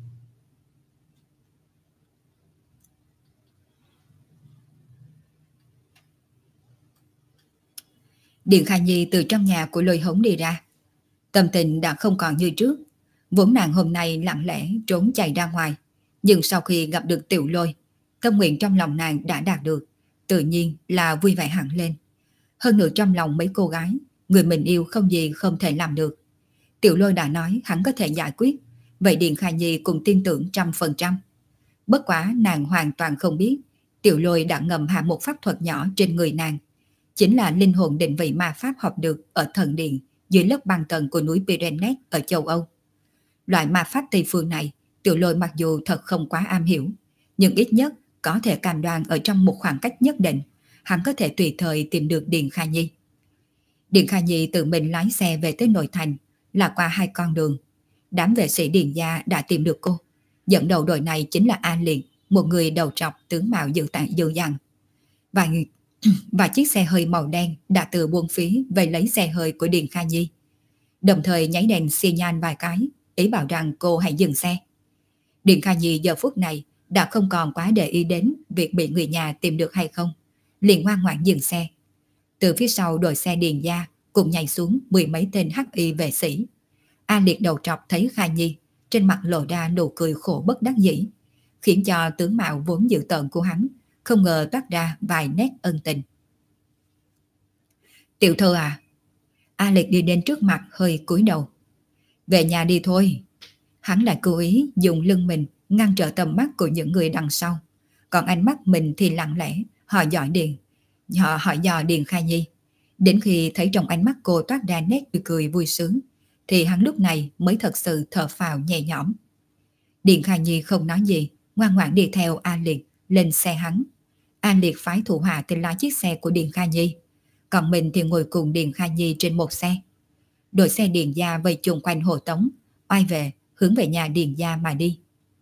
Điền Kha Nhi từ trong nhà của Lôi Hống đi ra. Tâm tình đã không còn như trước. Vốn nàng hôm nay lặng lẽ trốn chạy ra ngoài. Nhưng sau khi gặp được Tiểu Lôi, tâm nguyện trong lòng nàng đã đạt được. Tự nhiên là vui vẻ hẳn lên. Hơn nữa trong lòng mấy cô gái, người mình yêu không gì không thể làm được. Tiểu Lôi đã nói hắn có thể giải quyết. Vậy Điền Kha Nhi cũng tin tưởng 100%. Bất quá nàng hoàn toàn không biết Tiểu Lôi đã ngầm hạ một pháp thuật nhỏ trên người nàng. Chính là linh hồn định vị ma pháp học được ở thần điện dưới lớp băng tầng của núi Pyrenees ở châu Âu. Loại ma pháp Tây phương này, Tiểu Lôi mặc dù thật không quá am hiểu, nhưng ít nhất có thể cam đoan ở trong một khoảng cách nhất định, hắn có thể tùy thời tìm được Điền Kha Nhi. Điền Kha Nhi tự mình lái xe về tới nội thành, là qua 2 con đường. Đám vệ sĩ Điền gia đã tìm được cô. Dẫn đầu đội này chính là A Liệt, một người đầu trọc tướng mạo dữ dằn. Và chiếc xe hơi màu đen đã từ buôn phí về lấy xe hơi của Điền Kha Nhi. đồng thời nháy đèn xi nhan vài cái, ý bảo rằng cô hãy dừng xe. Điền Kha Nhi giờ phút này đã không còn quá để ý đến việc bị người nhà tìm được hay không, liền ngoan ngoãn dừng xe. Từ phía sau đội xe Điền gia cùng nhảy xuống 10 mấy tên hắc y vệ sĩ. A Liệt đầu trọc thấy Kha Nhi, trên mặt lộ ra nụ cười khổ bất đắc dĩ, khiến cho tướng mạo vốn dữ tợn của hắn không ngờ toát ra vài nét ân tình. Tiểu thư à? A Liệt đi đến trước mặt hơi cúi đầu. Về nhà đi thôi. Hắn lại cố ý dùng lưng mình ngăn trở tầm mắt của những người đằng sau, còn ánh mắt mình thì lặng lẽ hỏi dò Điền Kha Nhi. Đến khi thấy trong ánh mắt cô toát ra nét cười vui sướng, thì hắn lúc này mới thật sự thở phào nhẹ nhõm. Điền Kha Nhi không nói gì, ngoan ngoãn đi theo A Liệt lên xe hắn. A Liệt phái thủ hạ tên lái chiếc xe của Điền Kha Nhi, còn mình thì ngồi cùng Điền Kha Nhi trên một xe. Đội xe Điền gia vây chung quanh hộ tống, oai về hướng về nhà Điền gia mà đi.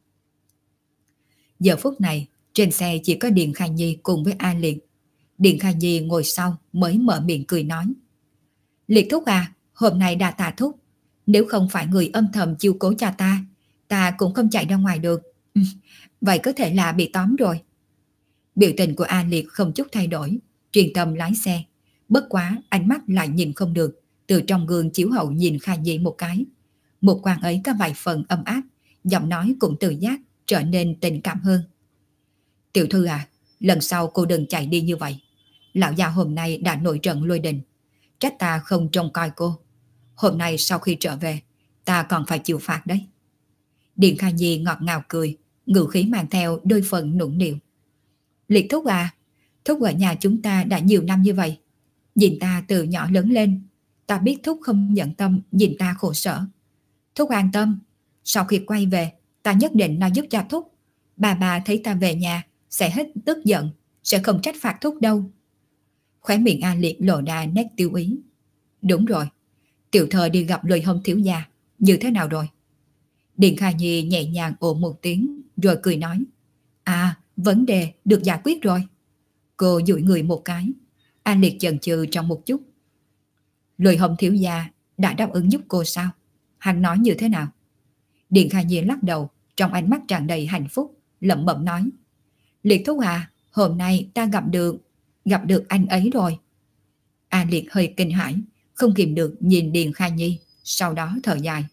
Giờ phút này trên xe chỉ có Điền Kha Nhi cùng với A Liệt. Điền Kha Nhi ngồi sau mới mở miệng cười nói. Liệt thúc à, hôm nay đã tạ thúc. Nếu không phải người âm thầm chiếu cố cho ta cũng không chạy ra ngoài được. Vậy có thể là bị tóm rồi. Biểu tình của A Liệt không chút thay đổi, chuyên tâm lái xe. Bất quá ánh mắt lại nhìn không được, từ trong gương chiếu hậu nhìn Kha Nhi một cái. Một quan ấy có vài phần ấm áp, giọng nói cũng tự giác trở nên tình cảm hơn. Tiểu thư à, lần sau cô đừng chạy đi như vậy. Lão già hôm nay đã nổi trận lôi đình, trách ta không trông coi cô. Hôm nay sau khi trở về, ta còn phải chịu phạt đấy. Điền Kha Nhi ngọt ngào cười, ngữ khí mang theo đôi phần nũng nịu. Liệt thúc à, thúc ở nhà chúng ta đã nhiều năm như vậy. Nhìn ta từ nhỏ lớn lên, ta biết thúc không nhận tâm nhìn ta khổ sở. Thúc an tâm, sau khi quay về, ta nhất định nói giúp cho thúc. Bà thấy ta về nhà sẽ hết tức giận, sẽ không trách phạt thúc đâu. Khóe miệng A Liệt lộ ra nét tiêu ý. Đúng rồi, tiểu thơ đi gặp Lôi Hồng thiếu gia, như thế nào rồi? Điền Kha Nhi nhẹ nhàng ồ một tiếng rồi cười nói. À, vấn đề được giải quyết rồi. Cô dụi người một cái. A Liệt chần chừ trong một chút. Lôi Hồng thiếu gia đã đáp ứng giúp cô sao? Hắn nói như thế nào? Điền Kha Nhi lắc đầu, trong ánh mắt tràn đầy hạnh phúc, lẩm bẩm nói. Liệt thúc à, hôm nay ta gặp được anh ấy rồi. A Liệt hơi kinh hãi, không kìm được nhìn Điền Kha Nhi, sau đó thở dài.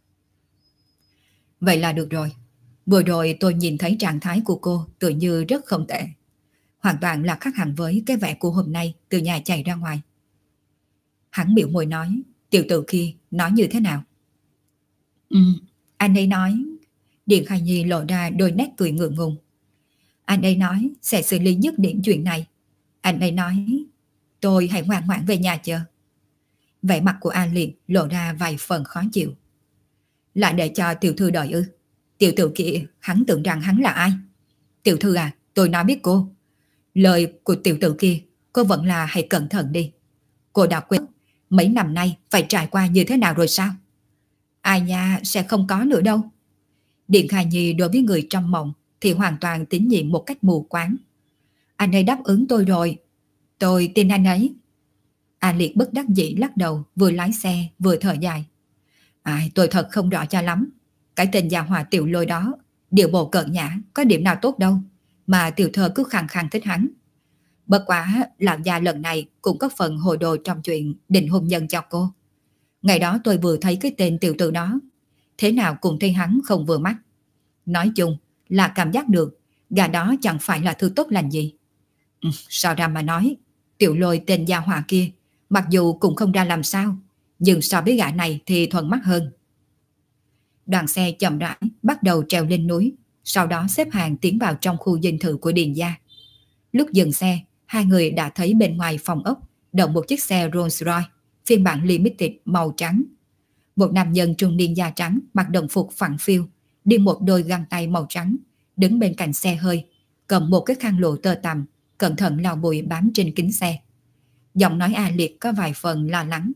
Vậy là được rồi. Vừa rồi tôi nhìn thấy trạng thái của cô tự như rất không tệ. Hoàn toàn là khác hẳn với cái vẻ của hôm nay từ nhà chạy ra ngoài. Hắn biểu môi nói, tiểu tử kia nói như thế nào? Anh ấy nói. Điền Kha Nhi lộ ra đôi nét cười ngượng ngùng. Anh ấy nói sẽ xử lý dứt điểm chuyện này. Anh ấy nói tôi hãy ngoan ngoãn về nhà chờ. Vẻ mặt của A Liệt lộ ra vài phần khó chịu. Lại để cho tiểu thư đợi ư? Tiểu tử kia hắn tưởng rằng hắn là ai? Tiểu thư à, tôi nói biết cô. Lời của tiểu tử kia cô vẫn là hãy cẩn thận đi. Cô đã quên mấy năm nay phải trải qua như thế nào rồi sao? Ai nha, sẽ không có nữa đâu. Điền Kha Nhi đối với người trong mộng thì hoàn toàn tín nhiệm một cách mù quáng. Anh ấy đáp ứng tôi rồi. Tôi tin anh ấy. A Liệt bất đắc dĩ lắc đầu, vừa lái xe vừa thở dài. Tôi thật không rõ cho lắm. Cái tên già hòa tiểu Lôi đó, điệu bộ cợt nhã, có điểm nào tốt đâu, mà tiểu thơ cứ khăng khăng thích hắn. Bất quá lão già lần này cũng có phần hồ đồ trong chuyện định hôn nhân cho cô. Ngày đó tôi vừa thấy cái tên tiểu tử đó, thế nào cũng thấy hắn không vừa mắt. Nói chung là cảm giác được gà đó chẳng phải là thứ tốt lành gì. Sao ra mà nói, tiểu Lôi tên gia hòa kia mặc dù cũng không ra làm sao, nhưng so với gã này thì thuận mắt hơn. Đoàn xe chậm rãi bắt đầu trèo lên núi, sau đó xếp hàng tiến vào trong khu dinh thự của Điền gia. Lúc dừng xe, hai người đã thấy bên ngoài phòng ốc đậu một chiếc xe Rolls Royce phiên bản limited màu trắng. Một nam nhân trung niên da trắng mặc đồng phục phẳng phiu, đi một đôi găng tay màu trắng, đứng bên cạnh xe hơi, cầm một cái khăn lụa tơ tằm, cẩn thận lau bụi bám trên kính xe. Giọng nói A Liệt có vài phần lo lắng.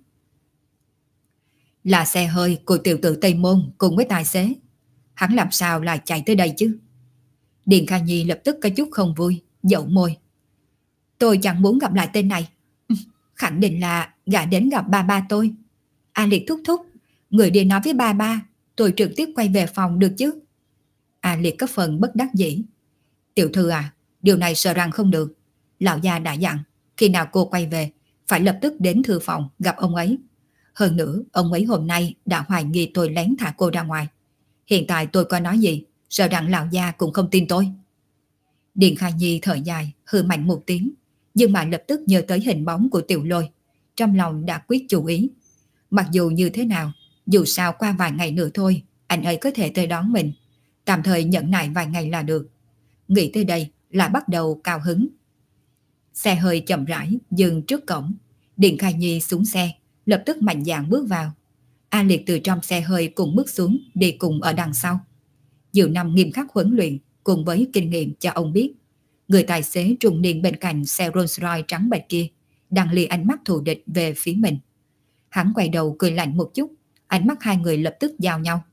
Là xe hơi của tiểu tử Tây Môn cùng với tài xế. Hắn làm sao lại chạy tới đây chứ? Điền Kha Nhi lập tức có chút không vui, dậu môi. Tôi chẳng muốn gặp lại tên này. Khẳng định là gã đến gặp ba tôi. A Liệt thúc thúc, người đi nói với ba ba, tôi trực tiếp quay về phòng được chứ? A Liệt có phần bất đắc dĩ. Tiểu thư à, điều này sợ rằng không được. Lão gia đã dặn, khi nào cô quay về, phải lập tức đến thư phòng gặp ông ấy. Hơn nữa, ông ấy hôm nay đã hoài nghi tôi lén thả cô ra ngoài. Hiện tại tôi có nói gì, sợ rằng lão gia cũng không tin tôi. Điền Khai Nhi thở dài, hừ mạnh một tiếng, nhưng mà lập tức nhớ tới hình bóng của Tiểu Lôi. Trong lòng đã quyết chủ ý. Mặc dù như thế nào, dù sao qua vài ngày nữa thôi, anh ấy có thể tới đón mình. Tạm thời nhẫn nại vài ngày là được. Nghĩ tới đây là bắt đầu cao hứng. Xe hơi chậm rãi dừng trước cổng. Điền Khai Nhi xuống xe, lập tức mạnh dạn bước vào. A Liệt từ trong xe hơi cùng bước xuống đi cùng ở đằng sau. Nhiều năm nghiêm khắc huấn luyện cùng với kinh nghiệm cho ông biết, người tài xế trung niên bên cạnh xe Rolls-Royce trắng bệch kia đang lì ánh mắt thù địch về phía mình. Hắn quay đầu cười lạnh một chút, ánh mắt hai người lập tức giao nhau.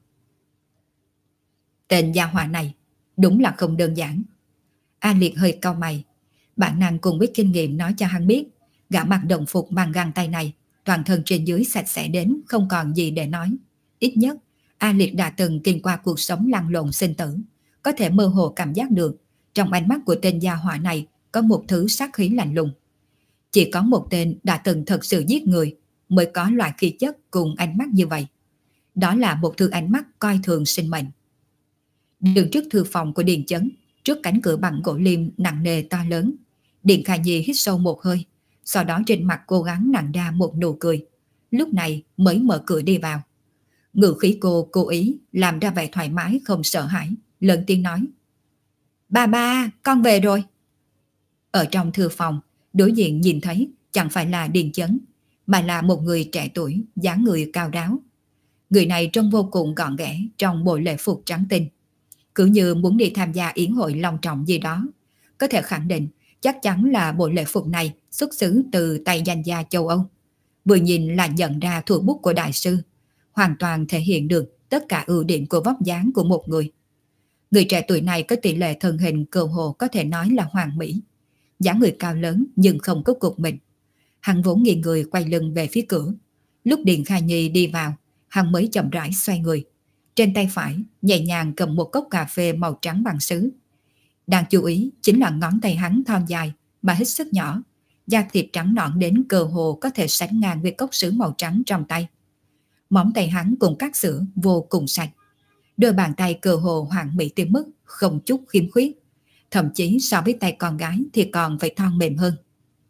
Tên gia hỏa này đúng là không đơn giản. A Liệt hơi cau mày, bản năng cùng với kinh nghiệm nói cho hắn biết, gã mặc đồng phục mang găng tay này, toàn thân trên dưới sạch sẽ đến không còn gì để nói. Ít nhất, A Liệt đã từng kinh qua cuộc sống lăn lộn sinh tử, có thể mơ hồ cảm giác được trong ánh mắt của tên gia hỏa này có một thứ sát khí lạnh lùng. Chỉ có một tên đã từng thật sự giết người mới có loại khí chất cùng ánh mắt như vậy. Đó là một thứ ánh mắt coi thường sinh mệnh. Đứng trước thư phòng của Điền Chấn, trước cánh cửa bằng gỗ liêm nặng nề to lớn, Điền Khả Nhi hít sâu một hơi, sau đó trên mặt cố gắng nặn ra một nụ cười. Lúc này mới mở cửa đi vào. Ngữ khí cô cố ý làm ra vẻ thoải mái không sợ hãi, lớn tiếng nói: Ba ba, con về rồi. Ở trong thư phòng, đối diện nhìn thấy chẳng phải là Điền Chấn, mà là một người trẻ tuổi, dáng người cao ráo. Người này trông vô cùng gọn ghẽ trong bộ lễ phục trắng tinh, cứ như muốn đi tham gia yến hội long trọng gì đó. Có thể khẳng định chắc chắn là bộ lễ phục này xuất xứ từ tay danh gia châu Âu. Vừa nhìn là nhận ra thủ bút của đại sư, hoàn toàn thể hiện được tất cả ưu điểm của vóc dáng của một người. Người trẻ tuổi này có tỷ lệ thân hình cơ hồ có thể nói là hoàn mỹ. Dáng người cao lớn nhưng không có cục mịn. Hắn vốn nghiêng người quay lưng về phía cửa. Lúc Điền Khai Nhi đi vào, hắn mới chậm rãi xoay người. Trên tay phải nhẹ nhàng cầm một cốc cà phê màu trắng bằng sứ. Đáng chú ý chính là ngón tay hắn thon dài mà hết sức nhỏ, da thịt trắng nõn đến cơ hồ có thể sánh ngang với cốc sứ màu trắng trong tay. Móng tay hắn cùng cát sữa vô cùng sạch. Đôi bàn tay cơ hồ hoàn mỹ tới mức không chút khiếm khuyết, thậm chí so với tay con gái thì còn phải thon mềm hơn.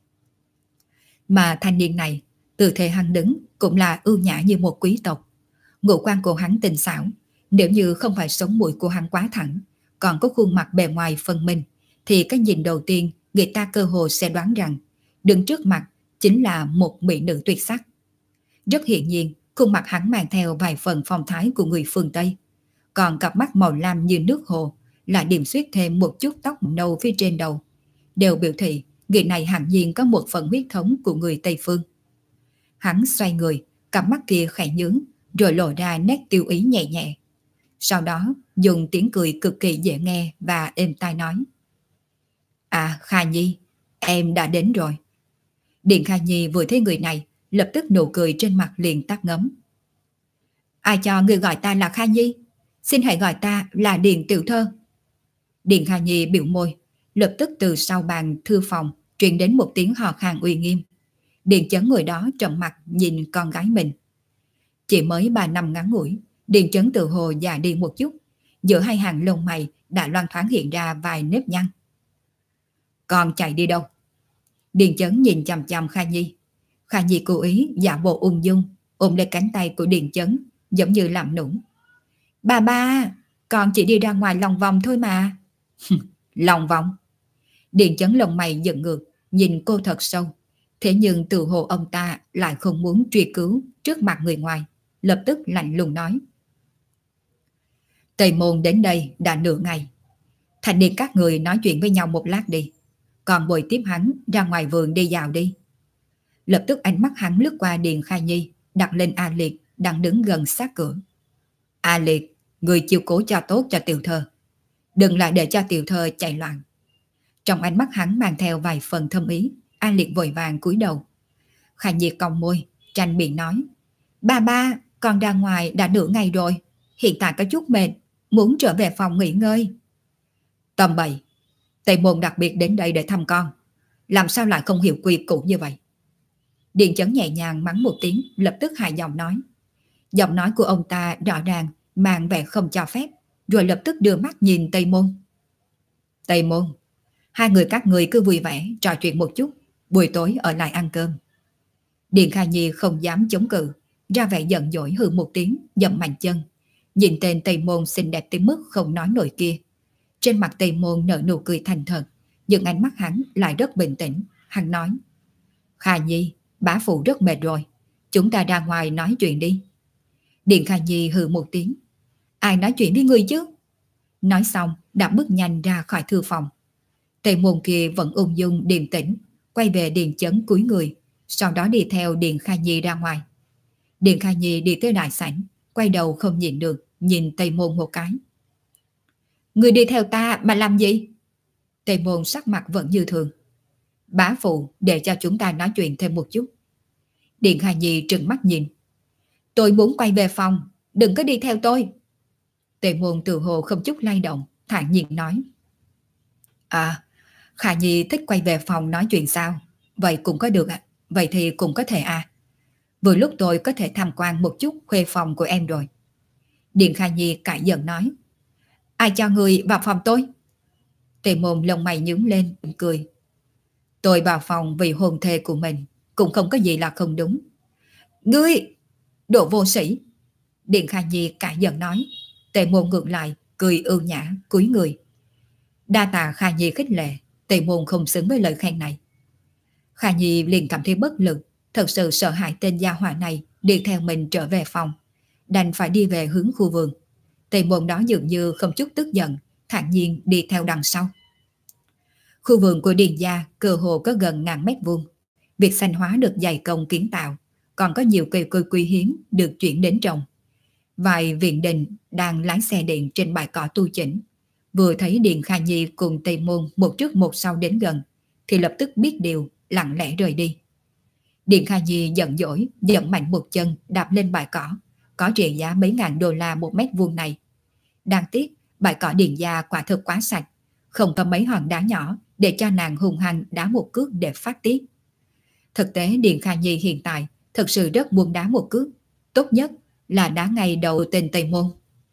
Mà thanh niên này, tư thế hắn đứng cũng là ưu nhã như một quý tộc. Ngũ quan của hắn tinh xảo, nếu như không phải sống mũi của hắn quá thẳng, còn có khuôn mặt bề ngoài phân minh, thì cái nhìn đầu tiên người ta cơ hồ sẽ đoán rằng đứng trước mặt chính là một mỹ nữ tuyệt sắc. Rất hiển nhiên, khuôn mặt hắn mang theo vài phần phong thái của người phương Tây, còn cặp mắt màu lam như nước hồ là điểm xuyết thêm một chút tóc nâu phía trên đầu, đều biểu thị người này hẳn nhiên có một phần huyết thống của người Tây phương. Hắn xoay người, cặp mắt kia khẽ nhướng, rồi lộ ra nét tiêu ý nhẹ nhẹ. Sau đó dùng tiếng cười cực kỳ dễ nghe và êm tai nói: À Kha Nhi, em đã đến rồi. Điền Kha Nhi vừa thấy người này, lập tức nụ cười trên mặt liền tắt ngấm. Ai cho người gọi ta là Kha Nhi? Xin hãy gọi ta là Điền tiểu thơ. Điền Kha Nhi biểu môi, lập tức từ sau bàn thư phòng truyền đến một tiếng hò khan uy nghiêm. Điền Chấn người đó trợn mặt nhìn con gái mình. Chỉ mới 3 năm ngắn ngủi, Điền Chấn tự hồ già đi một chút, giữa hai hàng lông mày đã loang thoáng hiện ra vài nếp nhăn. Con chạy đi đâu? Điền Chấn nhìn chằm chằm Kha Nhi. Kha Nhi cố ý giả bộ ung dung, ôm lấy cánh tay của Điền Chấn, giống như làm nũng. Ba ba, con chỉ đi ra ngoài lòng vòng thôi mà. Lòng vòng? Điền Chấn lông mày dựng ngược, nhìn cô thật sâu. Thế nhưng tự hồ ông ta lại không muốn truy cứu trước mặt người ngoài, lập tức lạnh lùng nói. Tây Môn đến đây đã nửa ngày. Thành niên các người nói chuyện với nhau một lát đi, còn bồi tiếp hắn ra ngoài vườn đi dạo đi. Lập tức ánh mắt hắn lướt qua Điền Khai Nhi, đặt lên A Liệt đang đứng gần sát cửa. A Liệt, người chiều cố cho tốt cho tiểu thơ, đừng lại để cho tiểu thơ chạy loạn. Trong ánh mắt hắn mang theo vài phần thâm ý. A Liệt vội vàng cúi đầu. Khai Nhi cong môi, tranh biện nói. Ba, con ra ngoài đã nửa ngày rồi, hiện tại có chút mệt, muốn trở về phòng nghỉ ngơi. Tầm bậy, Tề Môn đặc biệt đến đây để thăm con, làm sao lại không hiểu quy củ như vậy? Điền Chấn nhẹ nhàng mắng một tiếng, lập tức hạ giọng nói. Giọng nói của ông ta rõ ràng mang vẻ không cho phép, rồi lập tức đưa mắt nhìn Tây Môn. Tây Môn, hai người các người cứ vui vẻ trò chuyện một chút, buổi tối ở lại ăn cơm. Điền Kha Nhi không dám chống cự, ra vẻ giận dỗi hừ một tiếng, dậm mạnh chân, nhìn tên Tây Môn xinh đẹp tới mức không nói nổi kia. Trên mặt Tây Môn nở nụ cười thành thật, nhưng ánh mắt hắn lại rất bình tĩnh. Hắn nói: Kha Nhi, bá phụ rất mệt rồi, chúng ta ra ngoài nói chuyện đi. Điền Kha Nhi hừ một tiếng. Ai nói chuyện với ngươi chứ? Nói xong đã bước nhanh ra khỏi thư phòng. Tây Môn kia vẫn ung dung điềm tĩnh, quay về Điền Chấn cúi người, sau đó đi theo Điền Kha Nhi ra ngoài. Điền Kha Nhi đi tới đại sảnh, quay đầu không nhìn được, nhìn Tây Môn một cái. Ngươi đi theo ta mà làm gì? Tây Môn sắc mặt vẫn như thường. Bá phụ để cho chúng ta nói chuyện thêm một chút. Điền Kha Nhi trừng mắt nhìn. Tôi muốn quay về phòng, đừng có đi theo tôi. Tề Môn tự hồ không chút lay động, thản nhiên nói. À, Kha Nhi thích quay về phòng nói chuyện sao? Vậy cũng có được ạ. Vậy thì cũng có thể à. Vừa lúc tôi có thể tham quan một chút khuê phòng của em rồi. Điền Kha Nhi cãi giận nói. Ai cho người vào phòng tôi? Tề Môn lông mày nhướng lên, cười. Tôi vào phòng vì hôn thê của mình, cũng không có gì là không đúng. Ngươi, đồ vô sĩ! Điền Kha Nhi cãi giận nói. Tề Môn ngược lại, cười ưu nhã, cúi người. Đa tạ Kha Nhi khích lệ, Tề Môn không xứng với lời khen này. Kha Nhi liền cảm thấy bất lực, thật sự sợ hãi tên gia hỏa này đi theo mình trở về phòng, đành phải đi về hướng khu vườn. Tề Môn đó dường như không chút tức giận, thản nhiên đi theo đằng sau. Khu vườn của Điền gia cơ hồ có gần 1000 mét vuông. Việc xanh hóa được dày công kiến tạo, còn có nhiều cây cối quý hiếm được chuyển đến trồng. Vài viện đình đang lái xe điện trên bãi cỏ tu chỉnh. Vừa thấy Điền Kha Nhi cùng Tây Môn một trước một sau đến gần, thì lập tức biết điều, lặng lẽ rời đi. Điền Kha Nhi giận dỗi, giận mạnh một chân đạp lên bãi cỏ, có trị giá mấy ngàn đô la một mét vuông này. Đáng tiếc, bãi cỏ Điền gia quả thực quá sạch, không có mấy hòn đá nhỏ để cho nàng hung hăng đá một cước để phát tiết. Thực tế Điền Kha Nhi hiện tại thực sự rất muốn đá một cước, tốt nhất là đá ngay đầu tên Tây Môn.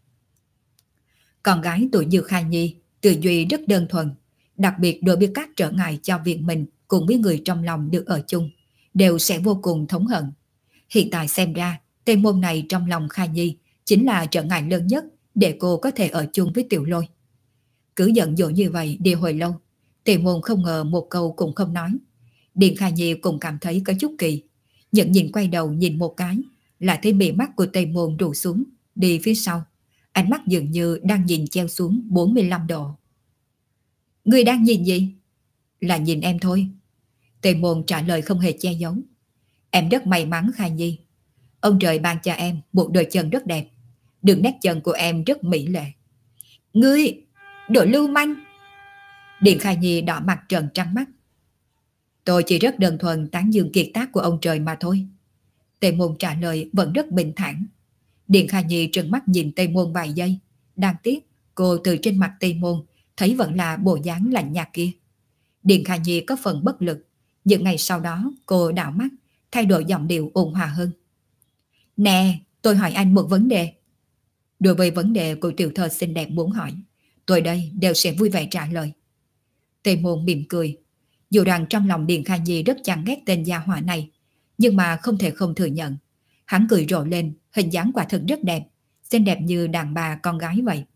Con gái tuổi như Kha Nhi, tư duy rất đơn thuần, đặc biệt đối với các trở ngại cho việc mình cùng với người trong lòng được ở chung, đều sẽ vô cùng thống hận. Hiện tại xem ra, Tây Môn này trong lòng Kha Nhi chính là trở ngại lớn nhất để cô có thể ở chung với Tiểu Lôi. Cứ giận dỗi như vậy đi hồi lâu, Tây Môn không ngờ một câu cũng không nói. Điền Kha Nhi cũng cảm thấy có chút kỳ, nhận nhìn quay đầu nhìn một cái, lại thấy mí mắt của Tây Môn rủ xuống, đi phía sau. Ánh mắt dường như đang nhìn treo xuống 45 độ. Người đang nhìn gì? Là nhìn em thôi. Tây Môn trả lời không hề che giấu. Em rất may mắn Kha Nhi. Ông trời ban cho em một đôi chân rất đẹp. Đường nét chân của em rất mỹ lệ. Ngươi, đồ lưu manh! Điền Kha Nhi đỏ mặt trợn trắng mắt. Tôi chỉ rất đơn thuần tán dương kiệt tác của ông trời mà thôi. Tây Môn trả lời vẫn rất bình thản. Điền Kha Nhi trừng mắt nhìn Tây Môn vài giây. Đáng tiếc, cô từ trên mặt Tây Môn thấy vẫn là bộ dáng lạnh nhạt kia. Điền Kha Nhi có phần bất lực, nhưng ngày sau đó cô đảo mắt, thay đổi giọng điệu ôn hòa hơn. Nè, tôi hỏi anh một vấn đề. Đối với vấn đề của tiểu thơ xinh đẹp muốn hỏi, tôi đây đều sẽ vui vẻ trả lời. Tây Môn mỉm cười. Dù rằng trong lòng Điền Kha Nhi rất chán ghét tên gia hỏa này, nhưng mà không thể không thừa nhận. Hắn cười rộ lên, hình dáng quả thực rất đẹp, xinh đẹp như đàn bà con gái vậy.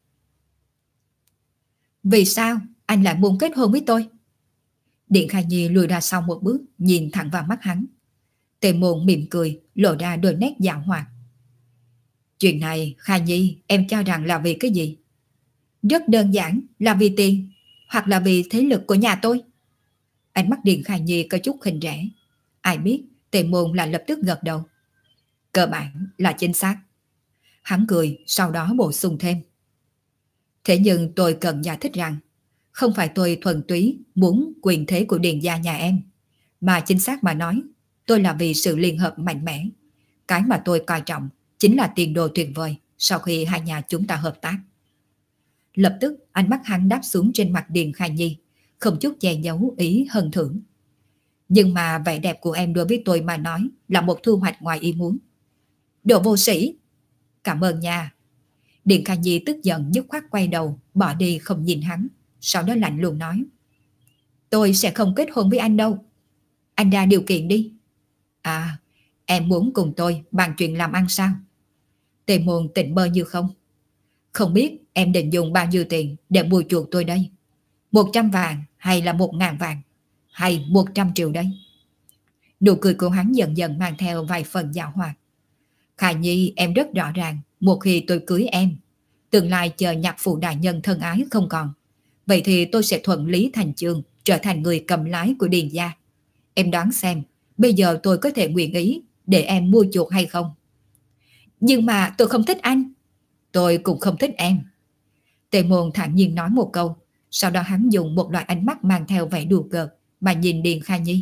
Vì sao anh lại muốn kết hôn với tôi? Điền Kha Nhi lùi ra sau một bước, nhìn thẳng vào mắt hắn. Tề Môn mỉm cười, lộ ra đôi nét dạo hoạt. Chuyện này, Kha Nhi, em cho rằng là vì cái gì? Rất đơn giản, là vì tiền, hoặc là vì thế lực của nhà tôi. Ánh mắt Điền Kha Nhi có chút khinh rẻ. Ai biết, Tề Môn lại lập tức gật đầu. Cơ bản là chính xác. Hắn cười, sau đó bổ sung thêm. Thế nhưng tôi cần giải thích rằng, không phải tôi thuần túy muốn quyền thế của Điền gia nhà em, mà chính xác mà nói, tôi là vì sự liên hợp mạnh mẽ. Cái mà tôi coi trọng chính là tiền đồ tuyệt vời sau khi hai nhà chúng ta hợp tác. Lập tức ánh mắt hắn đáp xuống trên mặt Điền Khai Nhi, không chút che giấu ý hân thưởng. Nhưng mà vẻ đẹp của em đối với tôi mà nói là một thu hoạch ngoài ý muốn. Đồ vô sĩ! Cảm ơn nha. Điền Khai Nhi tức giận dứt khoát quay đầu, bỏ đi không nhìn hắn. Sau đó lạnh lùng nói: Tôi sẽ không kết hôn với anh đâu. Anh ra điều kiện đi. À, em muốn cùng tôi bàn chuyện làm ăn sao? Tề Môn tỉnh bơ như không. Không biết em định dùng bao nhiêu tiền để mua chuộc tôi đây? 100 vạn hay là 1.000 vạn? Hay 100 triệu đây? Nụ cười của hắn dần dần mang theo vài phần giảo hoạt. Khả Nhi, em rất rõ ràng, một khi tôi cưới em, tương lai chờ nhạc phụ đại nhân thân ái không còn, vậy thì tôi sẽ thuận lý thành chương, trở thành người cầm lái của Điền gia. Em đoán xem, bây giờ tôi có thể nguyện ý để em mua chuộc hay không? Nhưng mà tôi không thích anh. Tôi cũng không thích em. Tề Môn thản nhiên nói một câu, sau đó hắn dùng một loại ánh mắt mang theo vẻ đùa cợt mà nhìn Điền Khai Nhi.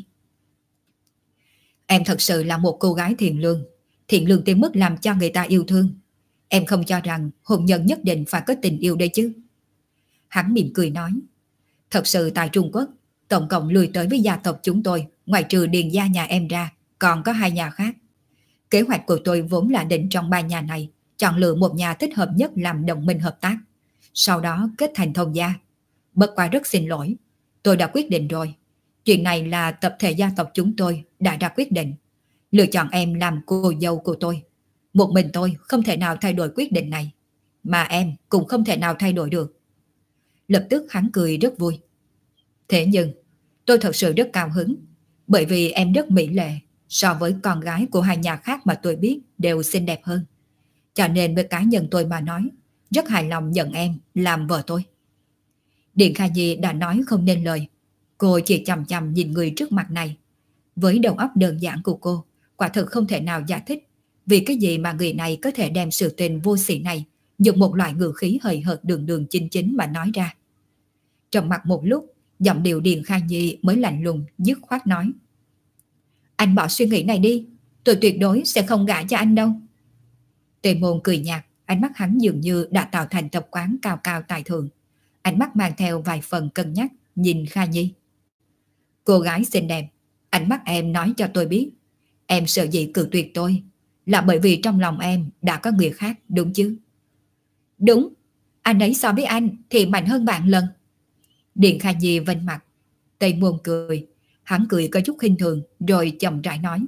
Em thật sự là một cô gái thiện lương tới mức làm cho người ta yêu thương. Em không cho rằng hôn nhân nhất định phải có tình yêu đây chứ? Hắn mỉm cười nói, thật sự tại Trung Quốc, tổng cộng lui tới với gia tộc chúng tôi, ngoài trừ Điền gia nhà em ra, còn có 2 nhà khác. Kế hoạch của tôi vốn là định trong 3 nhà này chọn lựa một nhà thích hợp nhất làm đồng minh hợp tác, sau đó kết thành thông gia. Bất quá rất xin lỗi, tôi đã quyết định rồi. Chuyện này là tập thể gia tộc chúng tôi đã ra quyết định, lựa chọn em làm cô dâu của tôi. Một mình tôi không thể nào thay đổi quyết định này, mà em cũng không thể nào thay đổi được. Lập tức hắn cười rất vui. Thế nhưng tôi thật sự rất cao hứng, bởi vì em rất mỹ lệ, so với con gái của 2 nhà khác mà tôi biết đều xinh đẹp hơn. Cho nên với cá nhân tôi mà nói, rất hài lòng nhận em làm vợ tôi. Điền Khai Nhi đã nói không nên lời. Cô chỉ chằm chằm nhìn người trước mặt này. Với đầu óc đơn giản của cô, quả thực không thể nào giải thích vì cái gì mà người này có thể đem sự tình vô sỉ này dùng một loại ngữ khí hời hợt đường đường chính chính mà nói ra. Trong mặt một lúc, giọng điệu Điền Khai Nhi mới lạnh lùng dứt khoát nói, anh bỏ suy nghĩ này đi, tôi tuyệt đối sẽ không gả cho anh đâu. Tề Môn cười nhạt, ánh mắt hắn dường như đã tạo thành tập quán cao cao tài thượng. Ánh mắt mang theo vài phần cân nhắc nhìn Khai Nhi. Cô gái xinh đẹp, ánh mắt em nói cho tôi biết, em sợ gì cự tuyệt tôi là bởi vì trong lòng em đã có người khác, đúng chứ? Đúng, anh ấy so với anh thì mạnh hơn vạn lần. Điền Khai Nhi vênh mặt. Tề Môn cười, hắn cười có chút khinh thường rồi chậm rãi nói,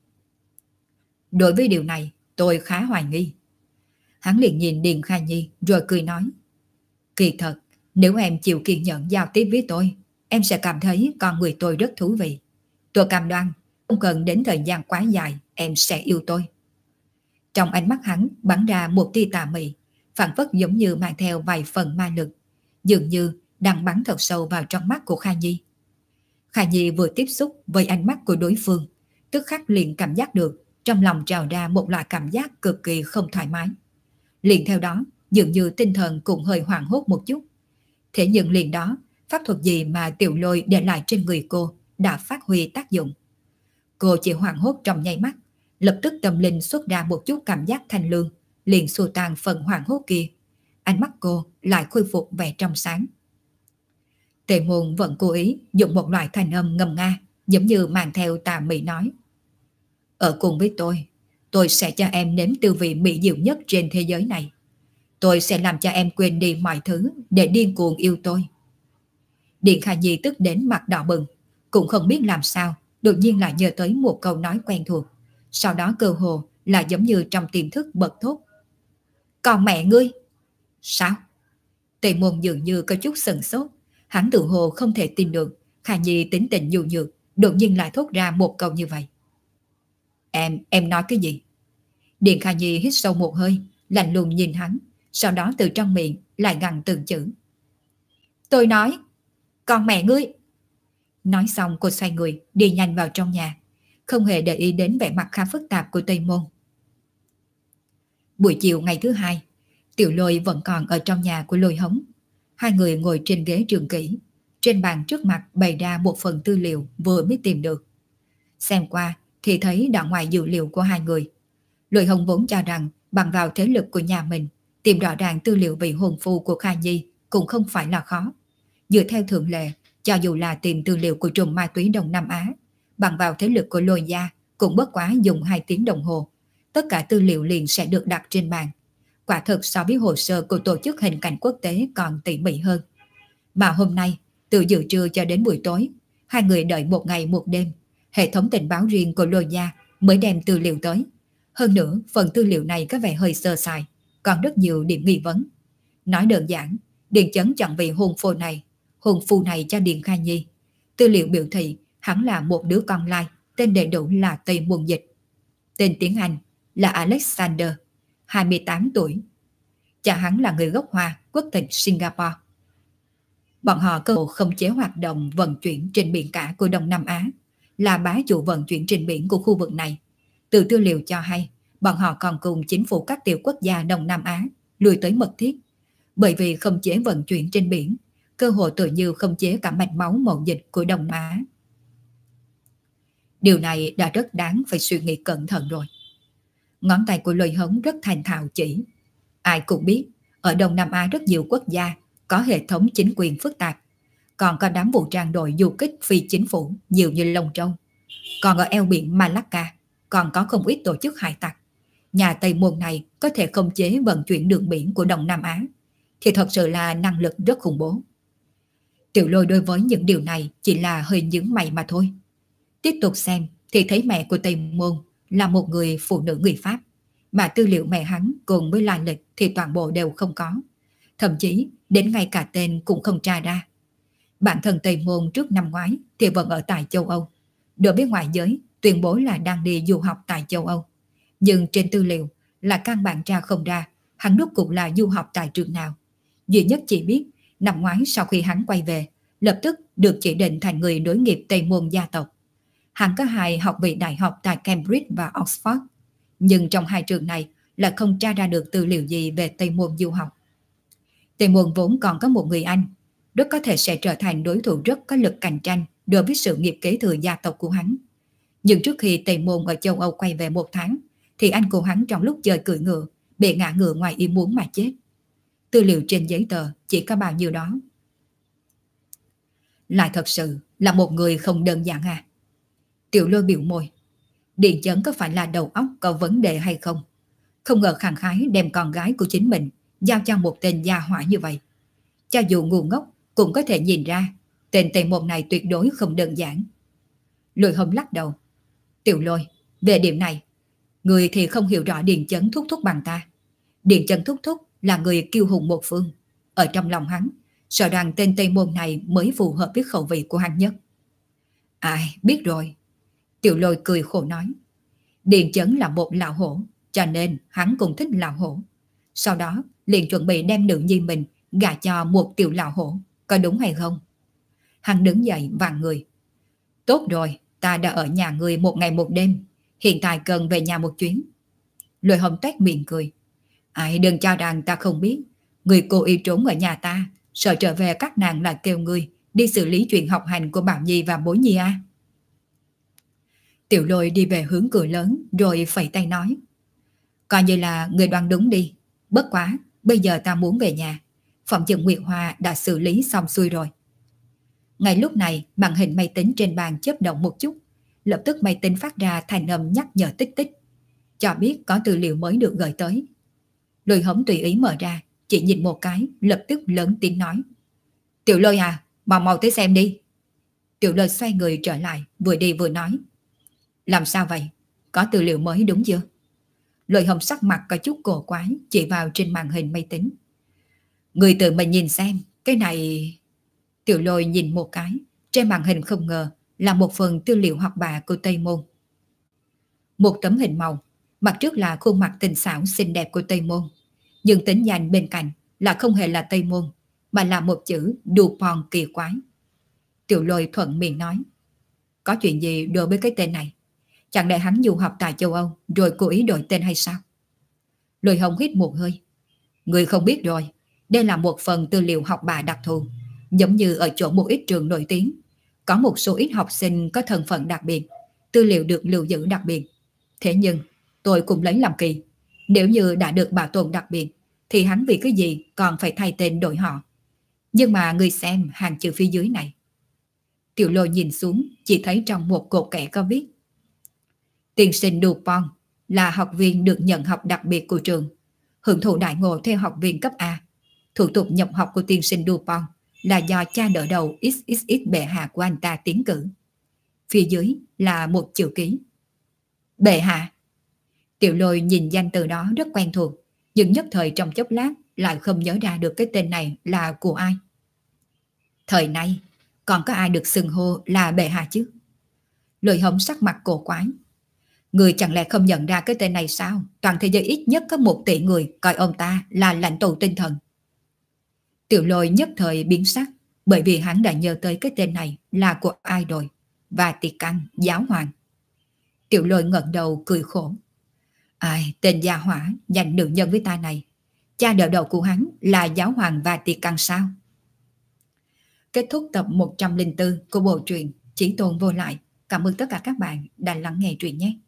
đối với điều này tôi khá hoài nghi. Hắn liền nhìn Điền Khai Nhi rồi cười nói, kỳ thật, nếu em chịu kiên nhẫn giao tiếp với tôi, em sẽ cảm thấy con người tôi rất thú vị. Tôi cam đoan, không cần đến thời gian quá dài, em sẽ yêu tôi. Trong ánh mắt hắn bắn ra một tia tà mị, phảng phất giống như mang theo vài phần ma lực, dường như đang bắn thật sâu vào trong mắt của Khai Nhi. Khai Nhi vừa tiếp xúc với ánh mắt của đối phương, tức khắc liền cảm giác được trong lòng trào ra một loại cảm giác cực kỳ không thoải mái. Liền theo đó, dường như tinh thần cũng hơi hoảng hốt một chút. Thế nhưng liền đó, pháp thuật gì mà Tiểu Lôi để lại trên người cô đã phát huy tác dụng. Cô chỉ hoảng hốt trong nháy mắt, lập tức tâm linh xuất ra một chút cảm giác thanh lương, liền xua tan phần hoảng hốt kia. Ánh mắt cô lại khôi phục vẻ trong sáng. Tề Môn vẫn cố ý dùng một loại thanh âm ngâm nga, giống như mang theo tà mị nói, ở cùng với tôi sẽ cho em nếm tư vị mỹ diệu nhất trên thế giới này. Tôi sẽ làm cho em quên đi mọi thứ để điên cuồng yêu tôi. Điền Khai Nhi tức đến mặt đỏ bừng, cũng không biết làm sao, đột nhiên lại nhớ tới một câu nói quen thuộc. Sau đó cơ hồ là giống như trong tiềm thức bật thốt, còn mẹ ngươi! Sao? Tề Môn dường như có chút sừng sốt, hắn tự hồ không thể tin được Khai Nhi tính tình nhu nhược, đột nhiên lại thốt ra một câu như vậy. Em nói cái gì? Điền Khai Nhi hít sâu một hơi, lạnh lùng nhìn hắn, sau đó từ trong miệng lại gằn từng chữ. Tôi nói, con mẹ ngươi! Nói xong cô xoay người đi nhanh vào trong nhà, không hề để ý đến vẻ mặt khá phức tạp của Tây Môn. Buổi chiều ngày thứ 2, Tiểu Lôi vẫn còn ở trong nhà của Lôi Hống. Hai người ngồi trên ghế trường kỷ, trên bàn trước mặt bày ra một phần tư liệu vừa mới tìm được. Xem qua thì thấy đã ngoài dữ liệu của hai người. Lôi Hồng vốn cho rằng bằng vào thế lực của nhà mình, tìm rõ ràng tư liệu vị hôn phu của Kha Nhi cũng không phải là khó. Dựa theo thường lệ, cho dù là tìm tư liệu của trùm ma túy Đông Nam Á, bằng vào thế lực của Lôi gia cũng bất quá dùng 2 tiếng đồng hồ. Tất cả tư liệu liền sẽ được đặt trên bàn. Quả thực so với hồ sơ của tổ chức hình cảnh quốc tế còn tỉ mỉ hơn. Mà hôm nay, từ giữa trưa cho đến buổi tối, hai người đợi một ngày một đêm, hệ thống tình báo riêng của Lôi gia mới đem tư liệu tới. Hơn nữa, phần tư liệu này có vẻ hơi sơ sài, còn rất nhiều điểm nghi vấn. Nói đơn giản, Điền Chấn chọn vị hôn phu này cho Điền Kha Nhi. Tư liệu biểu thị hắn là một đứa con lai, tên đầy đủ là Tây Môn Dịch. Tên tiếng Anh là Alexander, 28 tuổi. Cha hắn là người gốc Hoa, quốc tịch Singapore. Bọn họ cơ hồ khống chế hoạt động vận chuyển trên biển cả của Đông Nam Á, là bá chủ vận chuyển trên biển của khu vực này. Từ tư liệu cho hay, bọn họ còn cùng chính phủ các tiểu quốc gia Đông Nam Á lùi tới mật thiết. Bởi vì khống chế vận chuyển trên biển, cơ hội tự như khống chế cả mạch máu mậu dịch của Đông Á. Điều này đã rất đáng phải suy nghĩ cẩn thận rồi. Ngón tay của Lôi Hống rất thành thạo chỉ. Ai cũng biết, ở Đông Nam Á rất nhiều quốc gia có hệ thống chính quyền phức tạp, còn có đám vũ trang đội du kích phi chính phủ nhiều như lông trâu. Còn ở eo biển Malacca còn có không ít tổ chức hải tặc. Nhà Tây Môn này có thể khống chế vận chuyển đường biển của Đông Nam Á, thì thật sự là năng lực rất khủng bố. Tiểu Lôi đối với những điều này chỉ là hơi nhướng mày mà thôi. Tiếp tục xem thì thấy mẹ của Tây Môn là một người phụ nữ người Pháp, mà tư liệu mẹ hắn cùng với lai lịch thì toàn bộ đều không có. Thậm chí đến ngay cả tên cũng không tra ra. Bản thân Tây Môn trước năm ngoái thì vẫn ở tại châu Âu. Đối với ngoại giới tuyên bố là đang đi du học tại châu Âu. Nhưng trên tư liệu là căn bản tra không ra hắn rốt cuộc là du học tại trường nào. Duy nhất chỉ biết năm ngoái sau khi hắn quay về, lập tức được chỉ định thành người nối nghiệp Tây Môn gia tộc. Hắn có 2 học vị đại học tại Cambridge và Oxford, nhưng trong 2 trường này là không tra ra được tư liệu gì về Tây Môn du học. Tây Môn vốn còn có một người anh, rất có thể sẽ trở thành đối thủ rất có lực cạnh tranh đối với sự nghiệp kế thừa gia tộc của hắn. Nhưng trước khi Tây Môn ở châu Âu quay về 1 tháng, thì anh của hắn trong lúc chơi cưỡi ngựa bị ngã ngựa ngoài ý muốn mà chết. Tư liệu trên giấy tờ chỉ có bao nhiêu đó. Lại thật sự là một người không đơn giản à? Tiểu Lôi biểu môi. Điền Chấn có phải là đầu óc có vấn đề hay không? Không ngờ khẳng khái đem con gái của chính mình giao cho một tên gia hỏa như vậy. Cho dù ngu ngốc cũng có thể nhìn ra tên Tây Môn này tuyệt đối không đơn giản. Lôi Hồng lắc đầu. Tiểu Lôi, về điểm này, người thì không hiểu rõ Điền Chấn thúc thúc bằng ta. Điền Chấn thúc thúc là người kiêu hùng một phương. Ở trong lòng hắn, sợ rằng tên Tây Môn này mới phù hợp với khẩu vị của hắn nhất. Ai, biết rồi. Tiểu Lôi cười khổ nói. Điền Chấn là một lão hổ, cho nên hắn cũng thích lão hổ. Sau đó liền chuẩn bị đem nữ nhi mình gả cho một tiểu lão hổ, có đúng hay không? Hắn đứng dậy vặn người. Tốt rồi, ta đã ở nhà người 1 ngày 1 đêm, hiện tại cần về nhà một chuyến. Lôi Hồng toét miệng cười. Ai đừng cho rằng ta không biết, người cố ý trốn ở nhà ta, sợ trở về các nàng lại kêu người đi xử lý chuyện học hành của Bảo Nhi và Bối Nhi à. Tiểu Lôi đi về hướng cửa lớn rồi phẩy tay nói. Coi như là người đoán đúng đi. Bất quá, bây giờ ta muốn về nhà. Phòng chừng Nguyệt Hoa đã xử lý xong xuôi rồi. Ngay lúc này, màn hình máy tính trên bàn chớp động một chút. Lập tức máy tính phát ra thanh âm nhắc nhở tích tích, cho biết có tư liệu mới được gửi tới. Lôi Hống tùy ý mở ra, chỉ nhìn một cái, lập tức lớn tiếng nói. Tiểu Lôi à, mau mau tới xem đi. Tiểu Lôi xoay người trở lại, vừa đi vừa nói. Làm sao vậy? Có tư liệu mới đúng chưa? Lôi Hồng sắc mặt có chút cổ quái, chỉ vào trên màn hình máy tính. Người tự mình nhìn xem, cái này... Tiểu Lôi nhìn một cái, trên màn hình không ngờ là một phần tư liệu học bạ của Tây Môn. Một tấm hình màu, mặt trước là khuôn mặt tinh xảo xinh đẹp của Tây Môn, nhưng tính danh bên cạnh là không hề là Tây Môn, mà là một chữ Dupont kỳ quái. Tiểu Lôi thuận miệng nói. Có chuyện gì đối với cái tên này? Chẳng lẽ hắn du học tại châu Âu rồi cố ý đổi tên hay sao? Lôi Hồng hít một hơi. Người không biết rồi, đây là một phần tư liệu học bạ đặc thù, giống như ở chỗ một ít trường nổi tiếng. Có một số ít học sinh có thân phận đặc biệt, tư liệu được lưu giữ đặc biệt. Thế nhưng, tôi cũng lấy làm kỳ. Nếu như đã được bảo tồn đặc biệt, thì hắn vì cái gì còn phải thay tên đổi họ. Nhưng mà người xem hàng chữ phía dưới này. Tiểu Lôi nhìn xuống, chỉ thấy trong một cột kẻ có viết: Tiên sinh Dupont là học viên được nhận học đặc biệt của trường, hưởng thụ đại ngộ theo học viên cấp A. Thủ tục nhập học của tiên sinh Dupont là do cha đỡ đầu XXX bệ hạ của anh ta tiến cử. Phía dưới là một chữ ký. Bệ hạ. Tiểu Lôi nhìn danh từ đó rất quen thuộc, nhưng nhất thời trong chốc lát lại không nhớ ra được cái tên này là của ai. Thời nay còn có ai được xưng hô là bệ hạ chứ? Lôi Hống sắc mặt cổ quái. Người chẳng lẽ không nhận ra cái tên này sao? Toàn thế giới ít nhất có 1 tỷ người coi ông ta là lãnh tụ tinh thần. Tiểu Lôi nhất thời biến sắc, bởi vì hắn đã nhớ tới cái tên này là của ai rồi. Vatican giáo hoàng. Tiểu Lôi ngẩng đầu cười khổ. Ai, tên gia hỏa dành nữ nhân với ta này. Cha đỡ đầu của hắn là giáo hoàng Vatican sao? Kết thúc tập 104 của bộ truyện Chí Tôn Vô Lại. Cảm ơn tất cả các bạn đã lắng nghe truyện nhé.